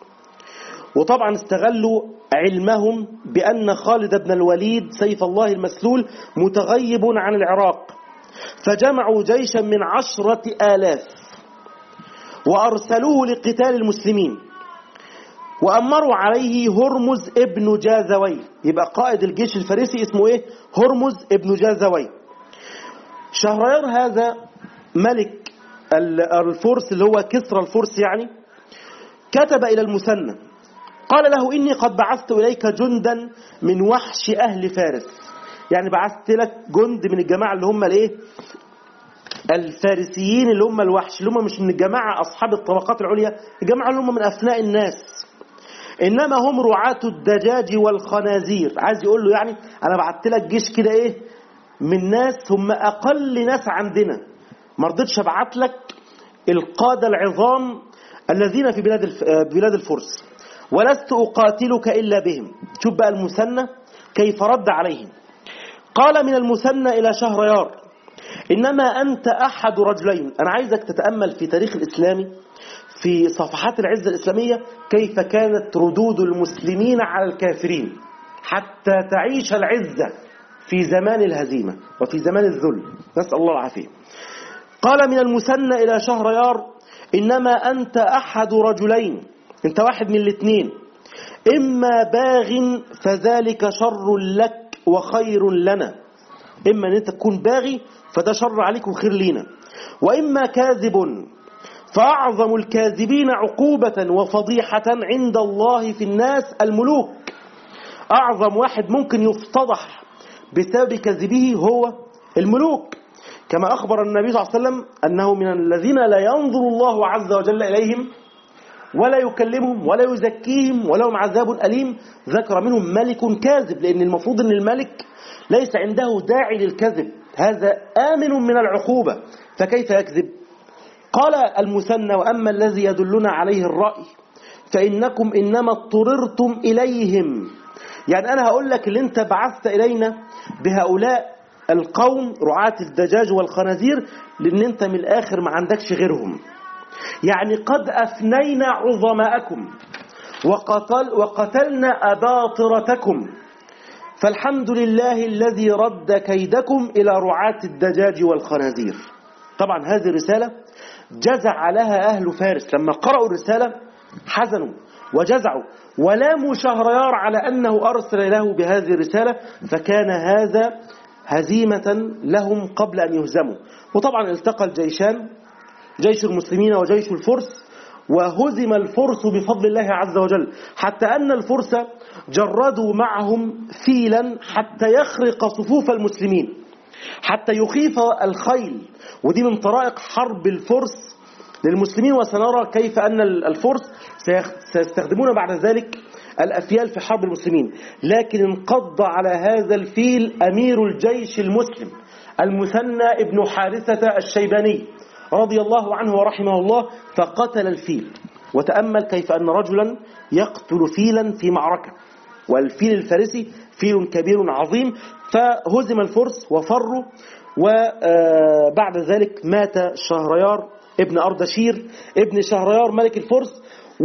وطبعا استغلوا علمهم بأن خالد بن الوليد سيف الله المسلول متغيب عن العراق، فجمعوا جيشا من عشرة آلاف وأرسلوه لقتال المسلمين، وأمروا عليه هرمز ابن جازوي. يبقى قائد الجيش الفارسي اسمه ايه؟ هرمز ابن جازوي. شهريار هذا ملك الفرس اللي هو كسرى الفرس، يعني كتب إلى المثنى قال له إني قد بعثت إليك جندا من وحش أهل فارس. يعني بعثت لك جند من الجماعة اللي هم الايه؟ الفارسيين، اللي هم الوحش، اللي هم مش من الجماعة أصحاب الطبقات العليا، الجماعة اللي هم من أفناء الناس، إنما هم رعاة الدجاج والخنازير. عايز يقول له يعني أنا بعثت لك جيش كده إيه؟ من ناس هم أقل ناس عندنا، ما رضيتش أبعت لك القادة العظام الذين في بلاد بلاد الفرس. ولست أقاتلك إلا بهم. شوف بقى المثنى كيف رد عليهم. قال من المثنى إلى شهريار إنما أنت أحد رجلين. أنا عايزك تتأمل في تاريخ الإسلامي في صفحات العزة الإسلامية كيف كانت ردود المسلمين على الكافرين حتى تعيش العزة في زمان الهزيمة وفي زمان الذل، نسأل الله العافية. قال من المثنى إلى شهريار إنما أنت أحد رجلين، أنت واحد من الاثنين، إما باغ فذلك شر لك وخير لنا، إما أن أنت تكون باغي فده شر عليك وخير لنا، وإما كاذب فأعظم الكاذبين عقوبة وفضيحة عند الله في الناس الملوك. أعظم واحد ممكن يفتضح بسبب كذبه هو الملوك، كما أخبر النبي صلى الله عليه وسلم أنه من الذين لا ينظر الله عز وجل إليهم ولا يكلمهم ولا يزكيهم ولهم عذاب أليم. ذكر منهم ملك كاذب، لأن المفروض أن الملك ليس عنده داعي للكذب، هذا آمن من العقوبة، فكيف يكذب؟ قال المثنى وأما الذي يدلنا عليه الرأي فإنكم إنما اضطررتم إليهم. يعني أنا هقول لك اللي أنت بعثت إلينا بهؤلاء القوم رعاة الدجاج والخنازير لأن أنت من الآخر ما عندكش غيرهم. يعني قد أفنينا عظماءكم وقتل وقتلنا أباطرتكم، فالحمد لله الذي رد كيدكم إلى رعاة الدجاج والخنازير. طبعا هذه الرسالة جزع لها أهل فارس، لما قرأوا الرسالة حزنوا وجزعوا ولاموا شهريار على أنه أرسل له بهذه الرسالة، فكان هذا هزيمة لهم قبل أن يهزموا. وطبعا التقى الجيشان، جيش المسلمين وجيش الفرس، وهزم الفرس بفضل الله عز وجل، حتى أن الفرس جردوا معهم فيلا حتى يخرق صفوف المسلمين، حتى يخيف الخيل. ودي من طرائق حرب الفرس للمسلمين، وسنرى كيف أن الفرس سيستخدمون بعد ذلك الأفيال في حرب المسلمين. لكن انقض على هذا الفيل أمير الجيش المسلم المثنى ابن حارثة الشيباني رضي الله عنه ورحمه الله، فقتل الفيل. وتأمل كيف أن رجلا يقتل فيلا في معركة، والفيل الفارسي فيل كبير عظيم، فهزم الفرس وفروا. وبعد ذلك مات شهريار ابن أردشير ابن شهريار ملك الفرس،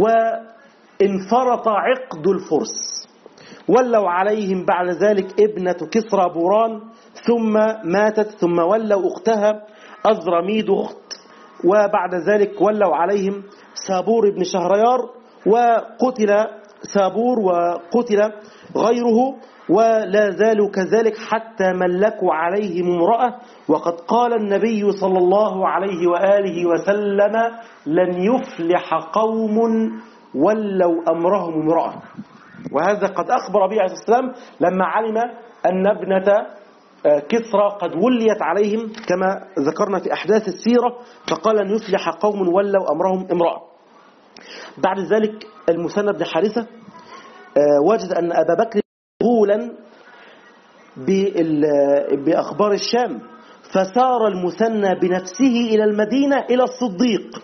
وانفرط عقد الفرس. ولوا عليهم بعد ذلك ابنة كسرى بوران، ثم ماتت، ثم ولوا أختها أزرميد أخت، وبعد ذلك ولوا عليهم سابور ابن شهريار، وقتل سابور وقتل غيره، ولا زالوا كذلك حتى ملكوا عليهم امرأة. وقد قال النبي صلى الله عليه وآله وسلم لن يفلح قوم ولوا أمرهم امرأة. وهذا قد أخبر به عليه الصلاة والسلام لما علم أن ابنة كسرى قد وليت عليهم كما ذكرنا في أحداث السيرة، فقال أن يفلح قوم ولوا أمرهم امرأة. بعد ذلك المثنى بن حارثة وجد أن أبا بكر مشغولا بأخبار الشام، فسار المثنى بنفسه إلى المدينة إلى الصديق،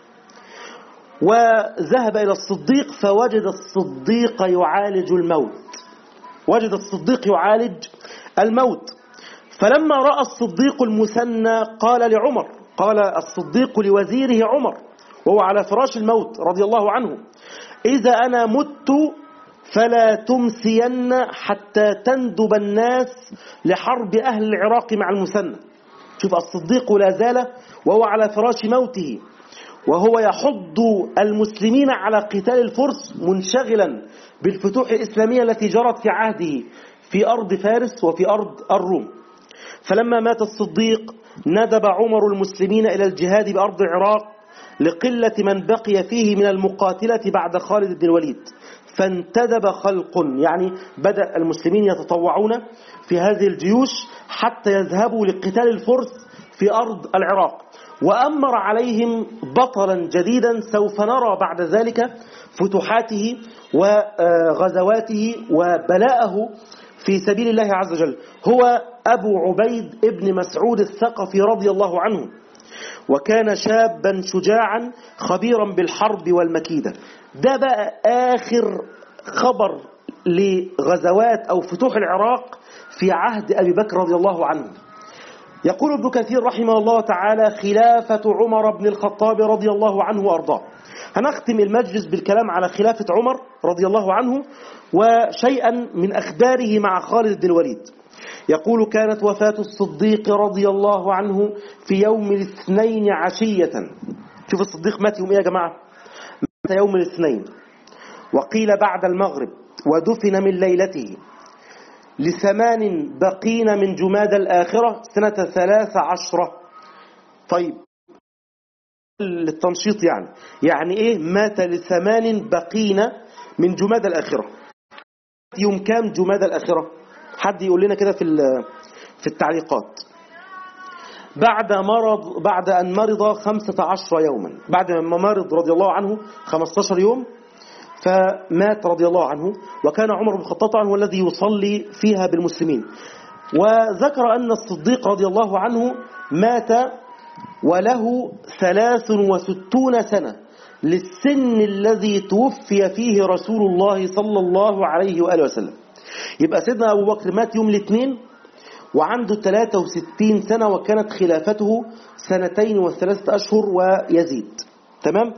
وذهب إلى الصديق فوجد الصديق يعالج الموت، وجد الصديق يعالج الموت. فلما رأى الصديق المثنى قال لعمر، قال الصديق لوزيره عمر وهو على فراش الموت رضي الله عنه: إذا أنا مت فلا تمسين حتى تندب الناس لحرب أهل العراق مع المثنى. شوف الصديق لا زال وهو على فراش موته وهو يحض المسلمين على قتال الفرس، منشغلا بالفتوح الإسلامية التي جرت في عهده في أرض فارس وفي أرض الروم. فلما مات الصديق ندب عمر المسلمين إلى الجهاد بأرض العراق لقلة من بقي فيه من المقاتلة بعد خالد بن الوليد، فانتدب خلق، يعني بدأ المسلمين يتطوعون في هذه الجيوش حتى يذهبوا لقتال الفرس في أرض العراق، وأمر عليهم بطلا جديدا سوف نرى بعد ذلك فتوحاته وغزواته وبلاءه في سبيل الله عز وجل. هو أبو عبيد ابن مسعود الثقفي رضي الله عنه، وكان شابا شجاعا خبيرا بالحرب والمكيدة. ده بقى آخر خبر لغزوات أو فتوح العراق في عهد أبي بكر رضي الله عنه. يقول ابن كثير رحمه الله تعالى: خلافة عمر بن الخطاب رضي الله عنه وأرضاه. هنختم المجلس بالكلام على خلافة عمر رضي الله عنه وشيئا من أخباره مع خالد بن الوليد. يقول: كانت وفاة الصديق رضي الله عنه في يوم الاثنين عشية. شوف الصديق مات يوم ايه يا جماعة؟ مات يوم الاثنين، وقيل بعد المغرب، ودفن من ليلته لثمان بقين من جماد الآخرة سنة ثلاث عشرة. طيب للتنشيط يعني يعني ايه مات لثمان بقين من جماد الآخرة؟ يوم كام جماد الآخرة؟ حد يقول لنا كده في في التعليقات. بعد مرض بعد أن مرض خمسة عشر يوما، بعد ما مرض رضي الله عنه خمسة عشر يوم فمات رضي الله عنه، وكان عمر بن الخطاب هو الذي يصلي فيها بالمسلمين. وذكر أن الصديق رضي الله عنه مات وله ثلاث وستون سنة للسن الذي توفي فيه رسول الله صلى الله عليه وآله وسلم. يبقى سيدنا أبو بكر مات يوم الاثنين وعنده ثلاثة وستين سنة، وكانت خلافته سنتين وثلاثة أشهر ويزيد. تمام؟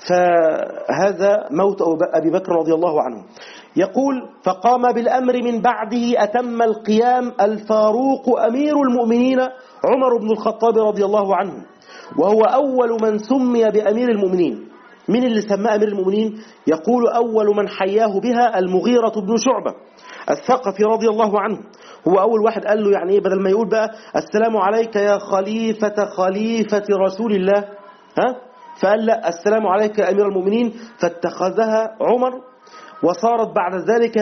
فهذا موت أبي بكر رضي الله عنه. يقول: فقام بالأمر من بعده أتم القيام الفاروق أمير المؤمنين عمر بن الخطاب رضي الله عنه، وهو أول من سمي بأمير المؤمنين. من اللي سماه أمير المؤمنين؟ يقول: أول من حياه بها المغيرة بن شعبة الثقفي رضي الله عنه. هو أول واحد قال له يعني إيه، بدل ما يقول بقى السلام عليك يا خليفة خليفة رسول الله، ها؟ فقال لا، السلام عليك يا أمير المؤمنين، فاتخذها عمر، وصارت بعد ذلك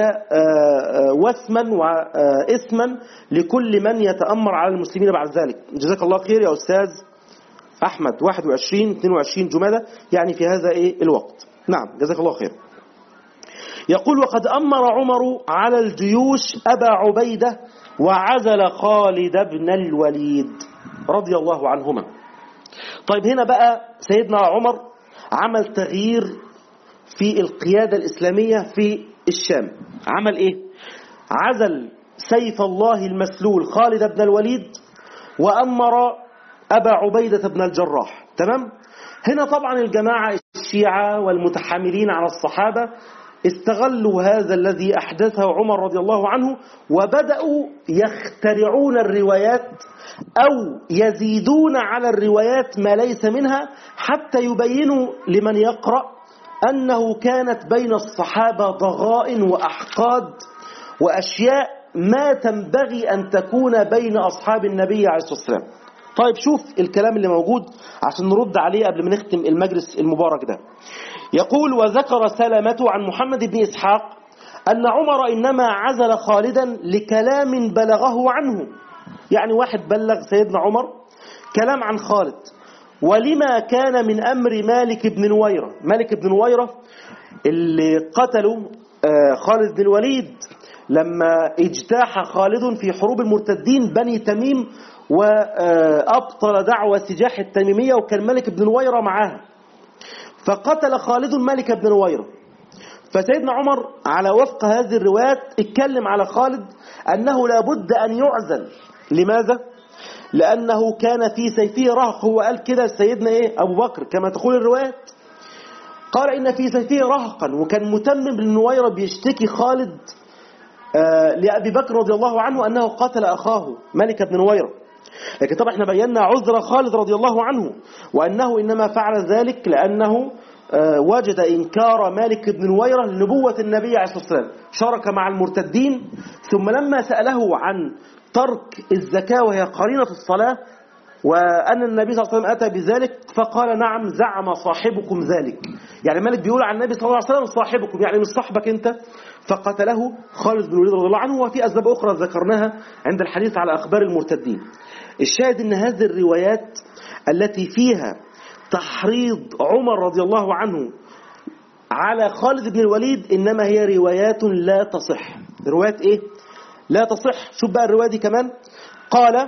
وسما واسما لكل من يتأمر على المسلمين بعد ذلك. جزاك الله خير يا أستاذ أحمد. واحد وعشرين اثنين وعشرين جمادى يعني في هذا إيه الوقت. نعم جزاك الله خير. يقول: وقد أمر عمر على الجيوش أبا عبيدة وعزل خالد بن الوليد رضي الله عنهما. طيب هنا بقى سيدنا عمر عمل تغيير في القيادة الإسلامية في الشام. عمل إيه؟ عزل سيف الله المسلول خالد بن الوليد وأمر أبا عبيدة بن الجراح. تمام؟ هنا طبعا الجماعة الشيعة والمتحاملين على الصحابة استغلوا هذا الذي أحدثه عمر رضي الله عنه، وبدأوا يخترعون الروايات أو يزيدون على الروايات ما ليس منها، حتى يبينوا لمن يقرأ أنه كانت بين الصحابة ضغائن وأحقاد وأشياء ما تنبغي أن تكون بين أصحاب النبي عليه الصلاة والسلام. طيب شوف الكلام اللي موجود عشان نرد عليه قبل ما نختم المجلس المبارك ده. يقول: وذكر سلمة عن محمد بن إسحاق أن عمر إنما عزل خالدا لكلام بلغه عنه. يعني واحد بلغ سيدنا عمر كلام عن خالد، ولما كان من أمر مالك بن نويرة. مالك بن نويرة اللي قتلوا خالد بن الوليد لما اجتاح خالد في حروب المرتدين بني تميم وأبطل دعوة سجاح التميمية، وكان مالك بن نويرة معاها، فقتل خالد مالك بن نويرة. فسيدنا عمر على وفق هذه الروايات اتكلم على خالد أنه لابد أن يعزل. لماذا؟ لأنه كان في سيفه رهق. هو قال كده سيدنا إيه أبو بكر كما تقول الروايات، قال إن في سيفه رهقا، وكان متمم بن نويرة بيشتكي خالد آه لأبي بكر رضي الله عنه أنه قتل أخاه مالك بن نويرة. لكن طبعا احنا بينا عذر خالد رضي الله عنه، وأنه إنما فعل ذلك لأنه آه وجد إنكار مالك بن نويرة لنبوة النبي عليه الصلاة والسلام، شارك مع المرتدين. ثم لما سأله عن ترك الزكاة وهي قرينة الصلاة، وأن النبي صلى الله عليه وسلم أتى بذلك، فقال: نعم زعم صاحبكم ذلك. يعني مالك بيقول عن النبي صلى الله عليه وسلم صاحبكم، يعني مش صاحبك أنت. فقتله خالد بن الوليد رضي الله عنه، وفي أسباب أخرى ذكرناها عند الحديث على أخبار المرتدين. الشاهد أن هذه الروايات التي فيها تحريض عمر رضي الله عنه على خالد بن الوليد إنما هي روايات لا تصح. روايات إيه؟ لا تصح. شوف بقى الرواية دي كمان. قال: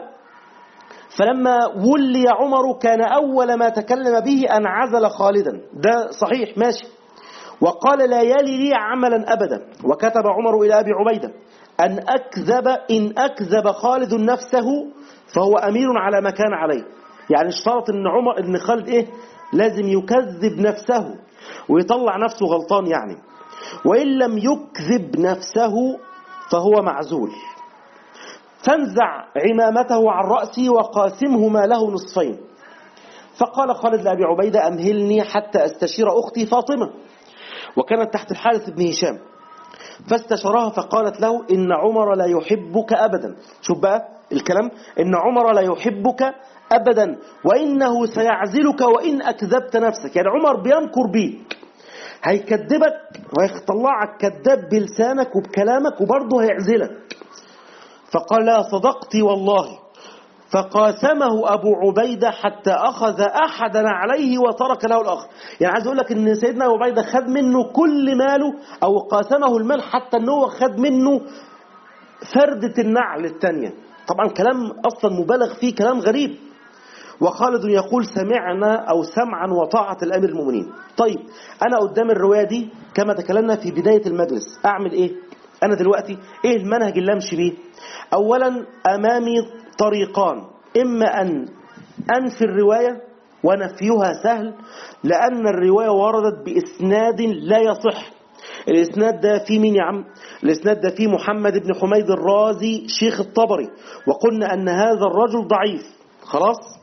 فلما ولي عمر كان أول ما تكلم به أن عزل خالدا. ده صحيح ماشي. وقال لا يلي لي عملا أبدا. وكتب عمر إلى أبي عبيدة أن أكذب إن أكذب خالد نفسه فهو أمير على ما كان عليه. يعني اشترط إن عمر إن خالد إيه لازم يكذب نفسه ويطلع نفسه غلطان يعني، وإن لم يكذب نفسه فهو معزول. فانزع عمامته عن رأسي وقاسمه ما له نصفين. فقال خالد لأبي عبيدة أمهلني حتى أستشير أختي فاطمة، وكانت تحت الحارث بن هشام، فاستشارها فقالت له إن عمر لا يحبك أبدا. شوف بقى الكلام، إن عمر لا يحبك أبدا وإنه سيعزلك وإن أكذبت نفسك. يعني عمر بيمكر بيك، هيكذبك وهيطلعك كذاب بلسانك وبكلامك وبرضه هيعزلك. فقال لا صدقتي والله. فقاسمه أبو عبيدة حتى أخذ أحدا عليه وترك له الآخر. يعني عايز أقول لك إن سيدنا أبو عبيدة خد منه كل ماله، أو قاسمه المال حتى أنه خد منه فردة النعل الثانية. طبعا كلام أصلا مبالغ فيه، كلام غريب. وخالد يقول سمعنا أو سمعا وطاعة الأمير المؤمنين. طيب أنا قدام الرواية دي كما تكلمنا في بداية المجلس أعمل إيه؟ أنا دلوقتي إيه المنهج اللي أمشي بيه؟ أولا أمامي طريقان، إما أن أنفي الرواية ونفيها سهل، لأن الرواية وردت بإسناد لا يصح. الإسناد ده فيه مين يا عم؟ الإسناد ده فيه محمد بن حميد الرازي شيخ الطبري، وقلنا أن هذا الرجل ضعيف خلاص.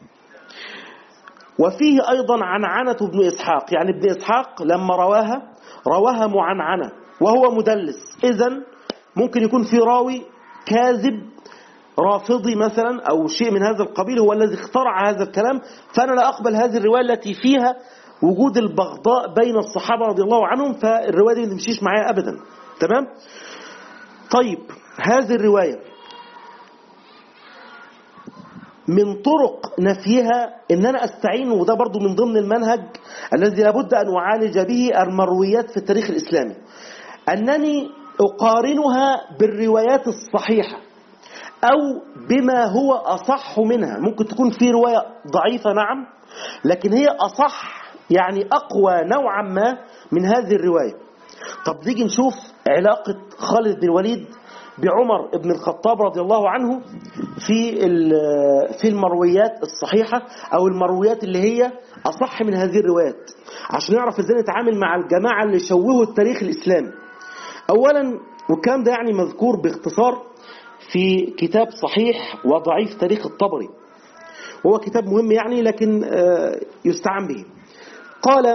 وفيه أيضا عنعنة ابن إسحاق، يعني ابن إسحاق لما رواها رواها معنعنة وهو مدلس، إذن ممكن يكون في راوي كاذب رافضي مثلا أو شيء من هذا القبيل هو الذي اخترع هذا الكلام. فأنا لا أقبل هذه الرواية التي فيها وجود البغضاء بين الصحابة رضي الله عنهم، فالرواية دي ما تمشيش معايا أبدا. تمام؟ طيب هذه الرواية من طرق نفيها ان انا استعين، وده برضو من ضمن المنهج الذي لابد ان اعالج به المرويات في التاريخ الاسلامي، انني اقارنها بالروايات الصحيحة او بما هو اصح منها. ممكن تكون في رواية ضعيفة نعم، لكن هي اصح، يعني اقوى نوعا ما من هذه الرواية. طب نيجي نشوف علاقة خالد بن الوليد بعمر بن الخطاب رضي الله عنه في في المرويات الصحيحة أو المرويات اللي هي أصح من هذه الروايات، عشان نعرف ازاي نتعامل مع الجماعة اللي شوهوا التاريخ الإسلامي. أولا، والكلام ده يعني مذكور باختصار في كتاب صحيح وضعيف تاريخ الطبري، هو كتاب مهم يعني لكن يستعان به. قال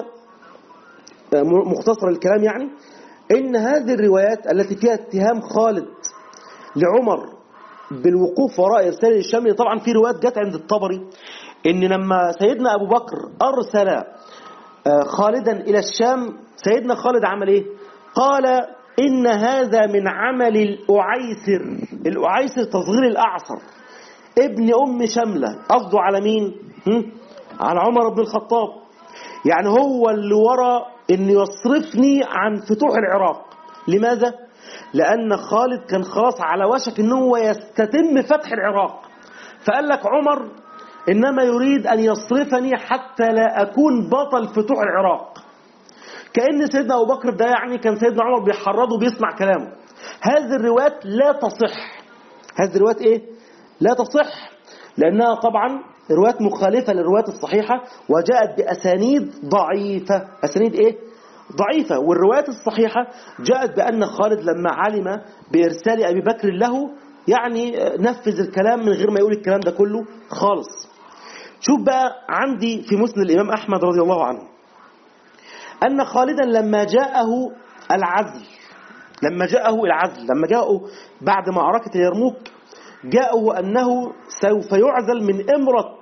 مختصر الكلام يعني إن هذه الروايات التي فيها اتهام خالد لعمر بالوقوف وراء إرسال الشام، طبعا في روايات جت عند الطبري إن لما سيدنا أبو بكر أرسل خالدا إلى الشام، سيدنا خالد عمل إيه؟ قال إن هذا من عمل الأعيسر. الأعيسر تصغير الأعصر ابن أم شملة، قصده على مين؟ هم؟ على عمر بن الخطاب. يعني هو اللي ورا إن يصرفني عن فتوح العراق. لماذا؟ لأن خالد كان خلاص على وشك إنه يستتم فتح العراق، فقال لك عمر إنما يريد أن يصرفني حتى لا أكون بطل فتوح العراق. كأن سيدنا أبو بكر ده يعني كان سيدنا عمر بيحرضه بيسمع كلامه. هذه الروايات لا تصح. هذه الروايات إيه؟ لا تصح، لأنها طبعا روايات مخالفة للروايات الصحيحة وجاءت بأسانيد ضعيفة. أسانيد إيه؟ ضعيفة. والروايات الصحيحة جاءت بأن خالد لما علم بإرسال أبي بكر له يعني نفذ الكلام من غير ما يقول الكلام ده كله خالص. شوف بقى عندي في مسند الإمام أحمد رضي الله عنه أن خالدا لما جاءه العزل لما جاءه العزل لما جاءه بعد معركة اليرموك، جاءه أنه سوف يعزل من إمرة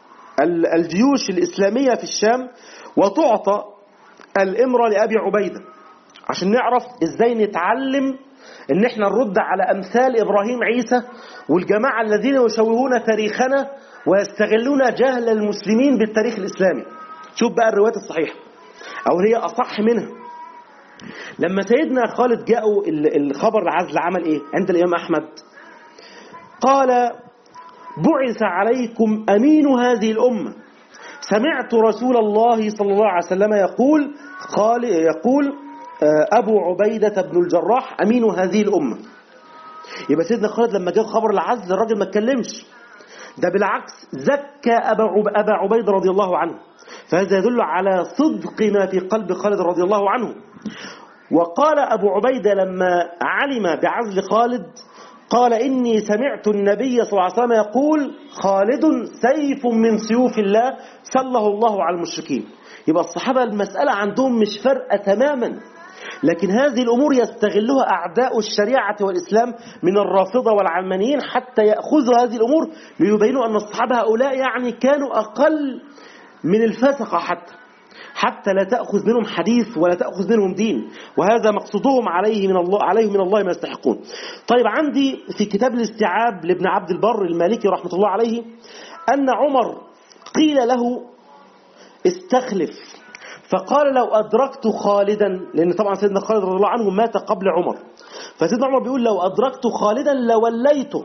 الجيوش الإسلامية في الشام وتعطى الإمرة لأبي عبيدة، عشان نعرف إزاي نتعلم إن إحنا نرد على أمثال إبراهيم عيسى والجماعة الذين يشوهون تاريخنا ويستغلون جهل المسلمين بالتاريخ الإسلامي. شوف بقى الروايات الصحيحة أو هي أصح منها. لما سيدنا خالد جاءوا الخبر العزل عمل إيه عند الإمام أحمد؟ قال بعث عليكم أمين هذه الأمة سمعت رسول الله صلى الله عليه وسلم يقول قال يقول أبو عبيدة بن الجراح أمين هذه الأمة. يبقى سيدنا خالد لما جاء خبر العزل الراجل ما اتكلمش، ده بالعكس زكى أبا عبيدة رضي الله عنه، فهذا يدل على صدق ما في قلب خالد رضي الله عنه. وقال أبو عبيدة لما علم بعزل خالد قال إني سمعت النبي صلى الله عليه وسلم يقول خالد سيف من سيوف الله سله الله على المشركين. يبقى الصحابة المسألة عندهم مش فارقة تماما، لكن هذه الأمور يستغلها أعداء الشريعة والإسلام من الرافضة والعلمانيين حتى يأخذوا هذه الأمور ليبينوا أن الصحابة هؤلاء يعني كانوا أقل من الفسقة حتى حتى لا تأخذ منهم حديث ولا تأخذ منهم دين، وهذا مقصودهم عليه من الله عليه من الله ما يستحقون. طيب عندي في كتاب الاستيعاب لابن عبد البر المالكي رحمة الله عليه أن عمر قيل له استخلف، فقال لو أدركت خالدا، لأن طبعا سيدنا خالد رضي الله عنه مات قبل عمر، فسيدنا عمر بيقول لو أدركت خالدا لوليته،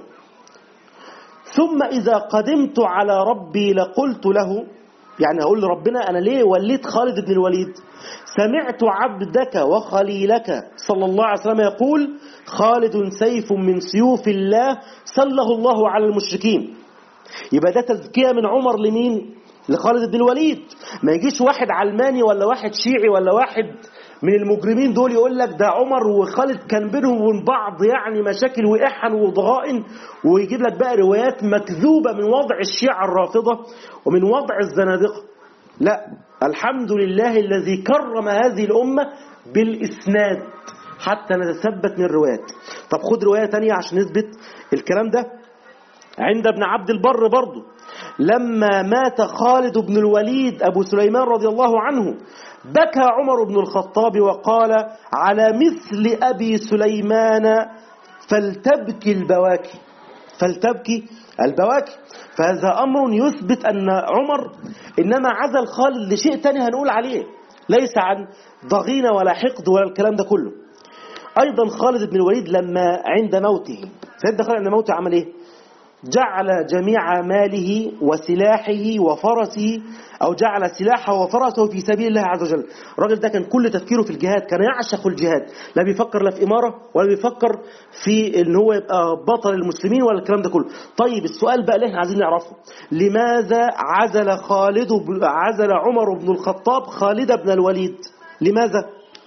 ثم إذا قدمت على ربي لقلت له، يعني أقول لربنا أنا ليه وليت خالد بن الوليد؟ سمعت عبدك وخليلك صلى الله عليه وسلم يقول خالد سيف من سيوف الله سله الله على المشركين. يبقى ده تزكية من عمر لمين؟ لخالد بن الوليد. ما يجيش واحد علماني ولا واحد شيعي ولا واحد من المجرمين دول يقول لك ده عمر وخالد كان بينهم وبين بعض يعني مشاكل وإحن وضغائن، ويجيب لك بقى روايات مكذوبة من وضع الشيعة الرافضة ومن وضع الزنادقة. لا، الحمد لله الذي كرم هذه الأمة بالإسناد حتى نتثبت من الروايات. طب خد رواية تانية عشان نثبت الكلام ده. عند ابن عبد البر برضو لما مات خالد بن الوليد أبو سليمان رضي الله عنه بكى عمر بن الخطاب وقال على مثل أبي سليمان فلتبكي البواكي فلتبكي البواكي. فهذا أمر يثبت أن عمر إنما عزل خالد لشيء تاني هنقول عليه، ليس عن ضغينة ولا حقد ولا الكلام ده كله. أيضا خالد بن الوليد لما عند موته، سيدنا خالد عند موته عمل إيه؟ جعل جميع ماله وسلاحه وفرسه أو جعل سلاحه وفرسه في سبيل الله عز وجل. الراجل ده كان كل تفكيره في الجهاد، كان يعشق الجهاد، لا بيفكر لا في إمارة ولا بيفكر في إن هو يبقى بطل المسلمين ولا الكلام ده كله. طيب السؤال بقى اللي احنا عايزين نعرفه، لماذا عزل خالد عزل عمر بن الخطاب خالد بن الوليد؟ لماذا؟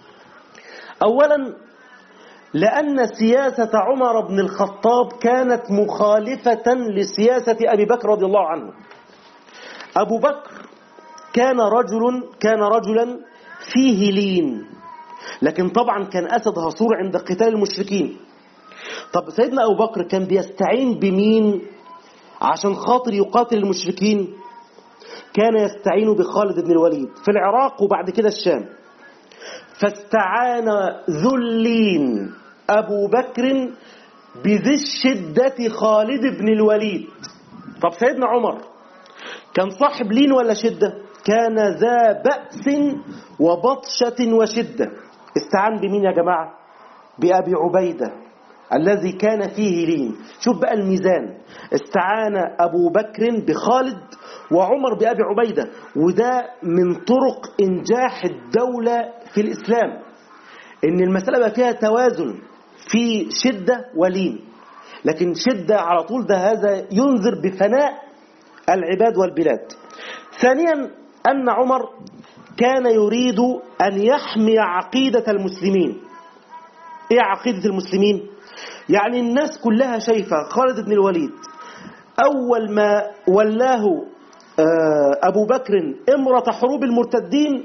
أولا لأن سياسة عمر بن الخطاب كانت مخالفة لسياسة أبي بكر رضي الله عنه. أبو بكر كان رجل كان رجلا فيه لين، لكن طبعا كان أسد هصور عند قتال المشركين. طب سيدنا أبو بكر كان بيستعين بمين عشان خاطر يقاتل المشركين؟ كان يستعين بخالد بن الوليد في العراق وبعد كده الشام. فاستعان ذو اللين أبو بكر بذي الشدة خالد بن الوليد. طب سيدنا عمر كان صاحب لين ولا شدة؟ كان ذا بأس وبطشة وشدة. استعان بمين يا جماعة؟ بأبي عبيدة الذي كان فيه لين. شوف بقى الميزان، استعان أبو بكر بخالد وعمر بأبي عبيدة، وده من طرق إنجاح الدولة في الإسلام، إن المسألة بقى فيها توازن في شدة ولين. لكن شدة على طول ده هذا ينذر بفناء العباد والبلاد. ثانيا أن عمر كان يريد أن يحمي عقيدة المسلمين. إيه عقيدة المسلمين؟ يعني الناس كلها شايفة خالد بن الوليد أول ما ولاه أبو بكر إمرة حروب المرتدين،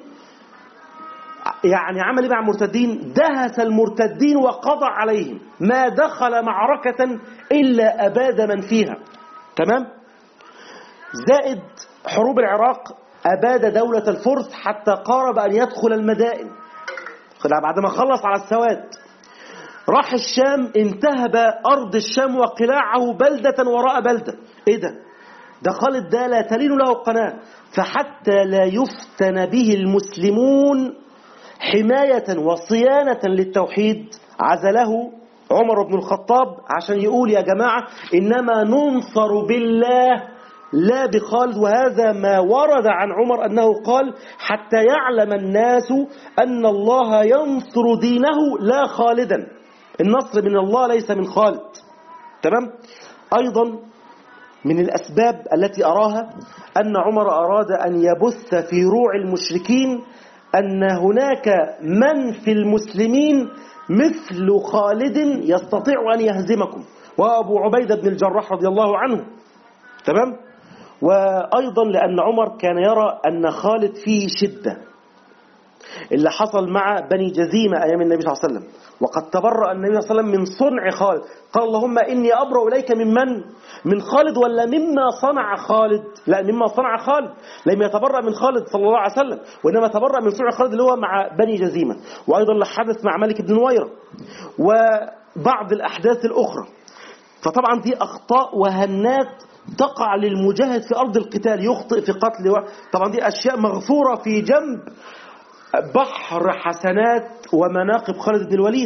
يعني عمل مع المرتدين؟ دهس المرتدين وقضى عليهم، ما دخل معركة إلا أباد من فيها. تمام؟ زائد حروب العراق أباد دولة الفرس حتى قارب أن يدخل المدائن بعد ما خلص على السواد. راح الشام، انتهب أرض الشام وقلاعه بلدة وراء بلدة. إيه ده؟ ده خالد ده لا تلين له قناة. فحتى لا يفتن به المسلمون حماية وصيانة للتوحيد عزله عمر بن الخطاب عشان يقول يا جماعة إنما ننصر بالله لا بخالد. وهذا ما ورد عن عمر أنه قال حتى يعلم الناس أن الله ينصر دينه لا خالدا، النصر من الله ليس من خالد. تمام. أيضا من الأسباب التي أراها أن عمر أراد أن يبث في روع المشركين أن هناك من في المسلمين مثل خالد يستطيع أن يهزمكم، وأبو عبيدة بن الجراح رضي الله عنه. تمام. وأيضا لأن عمر كان يرى أن خالد فيه شدة، اللي حصل مع بني جزيمة أيام النبي صلى الله عليه وسلم، وقد تبرأ النبي صلى الله عليه وسلم من صنع خالد، قال اللهم إني أبرأ إليك من من؟ من خالد ولا مما صنع خالد؟ لا، مما صنع خالد. لم يتبرأ من خالد صلى الله عليه وسلم، وإنما تبرأ من صنع خالد اللي هو مع بني جزيمة، وأيضا اللي حدث مع مالك بن نويرة وبعض الأحداث الأخرى. فطبعا دي أخطاء وهنات تقع للمجاهد في أرض القتال، يخطئ في قتل. طبعا دي أشياء مغفورة في جنب بحر حسنات ومناقب خالد بن الوليد.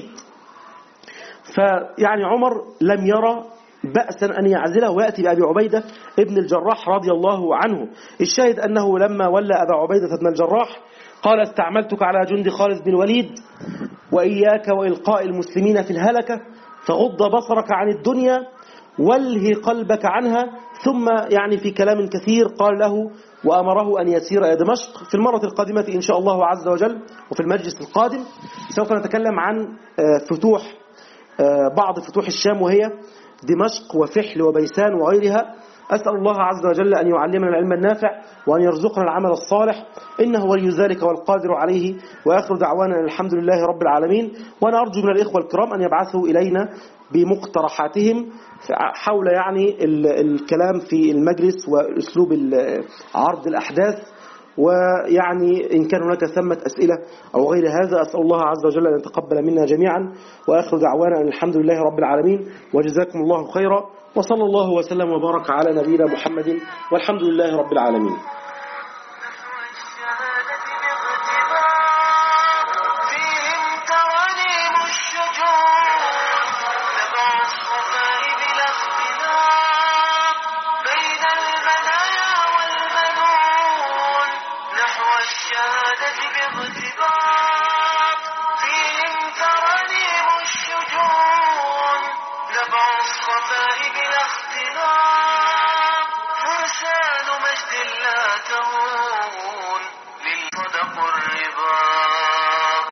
فيعني عمر لم يرى بأسا أن يعزله ويأتي بأبي عبيدة ابن الجراح رضي الله عنه. الشاهد أنه لما ولى أبا عبيدة ابن الجراح قال استعملتك على جند خالد بن الوليد وإياك وإلقاء المسلمين في الهلكة، فغض بصرك عن الدنيا والهي قلبك عنها. ثم يعني في كلام كثير قال له وأمره أن يسير إلى دمشق. في المرة القادمة إن شاء الله عز وجل وفي المجلس القادم سوف نتكلم عن فتوح بعض فتوح الشام، وهي دمشق وفحل وبيسان وغيرها. أسأل الله عز وجل أن يعلمنا العلم النافع وأن يرزقنا العمل الصالح، إنه ولي ذلك والقادر عليه. وآخر دعوانا الحمد لله رب العالمين. وأنا أرجو من الإخوة الكرام أن يبعثوا إلينا بمقترحاتهم حول يعني الكلام في المجلس وأسلوب عرض الأحداث، ويعني إن كان هناك ثمة أسئلة أو غير هذا أسأل الله عز وجل أن يتقبل منا جميعا. وآخر دعوانا أن الحمد لله رب العالمين، وجزاكم الله خيرا، وصلى الله وسلم وبارك على نبينا محمد، والحمد لله رب العالمين. الصفاء بلا اختلاف.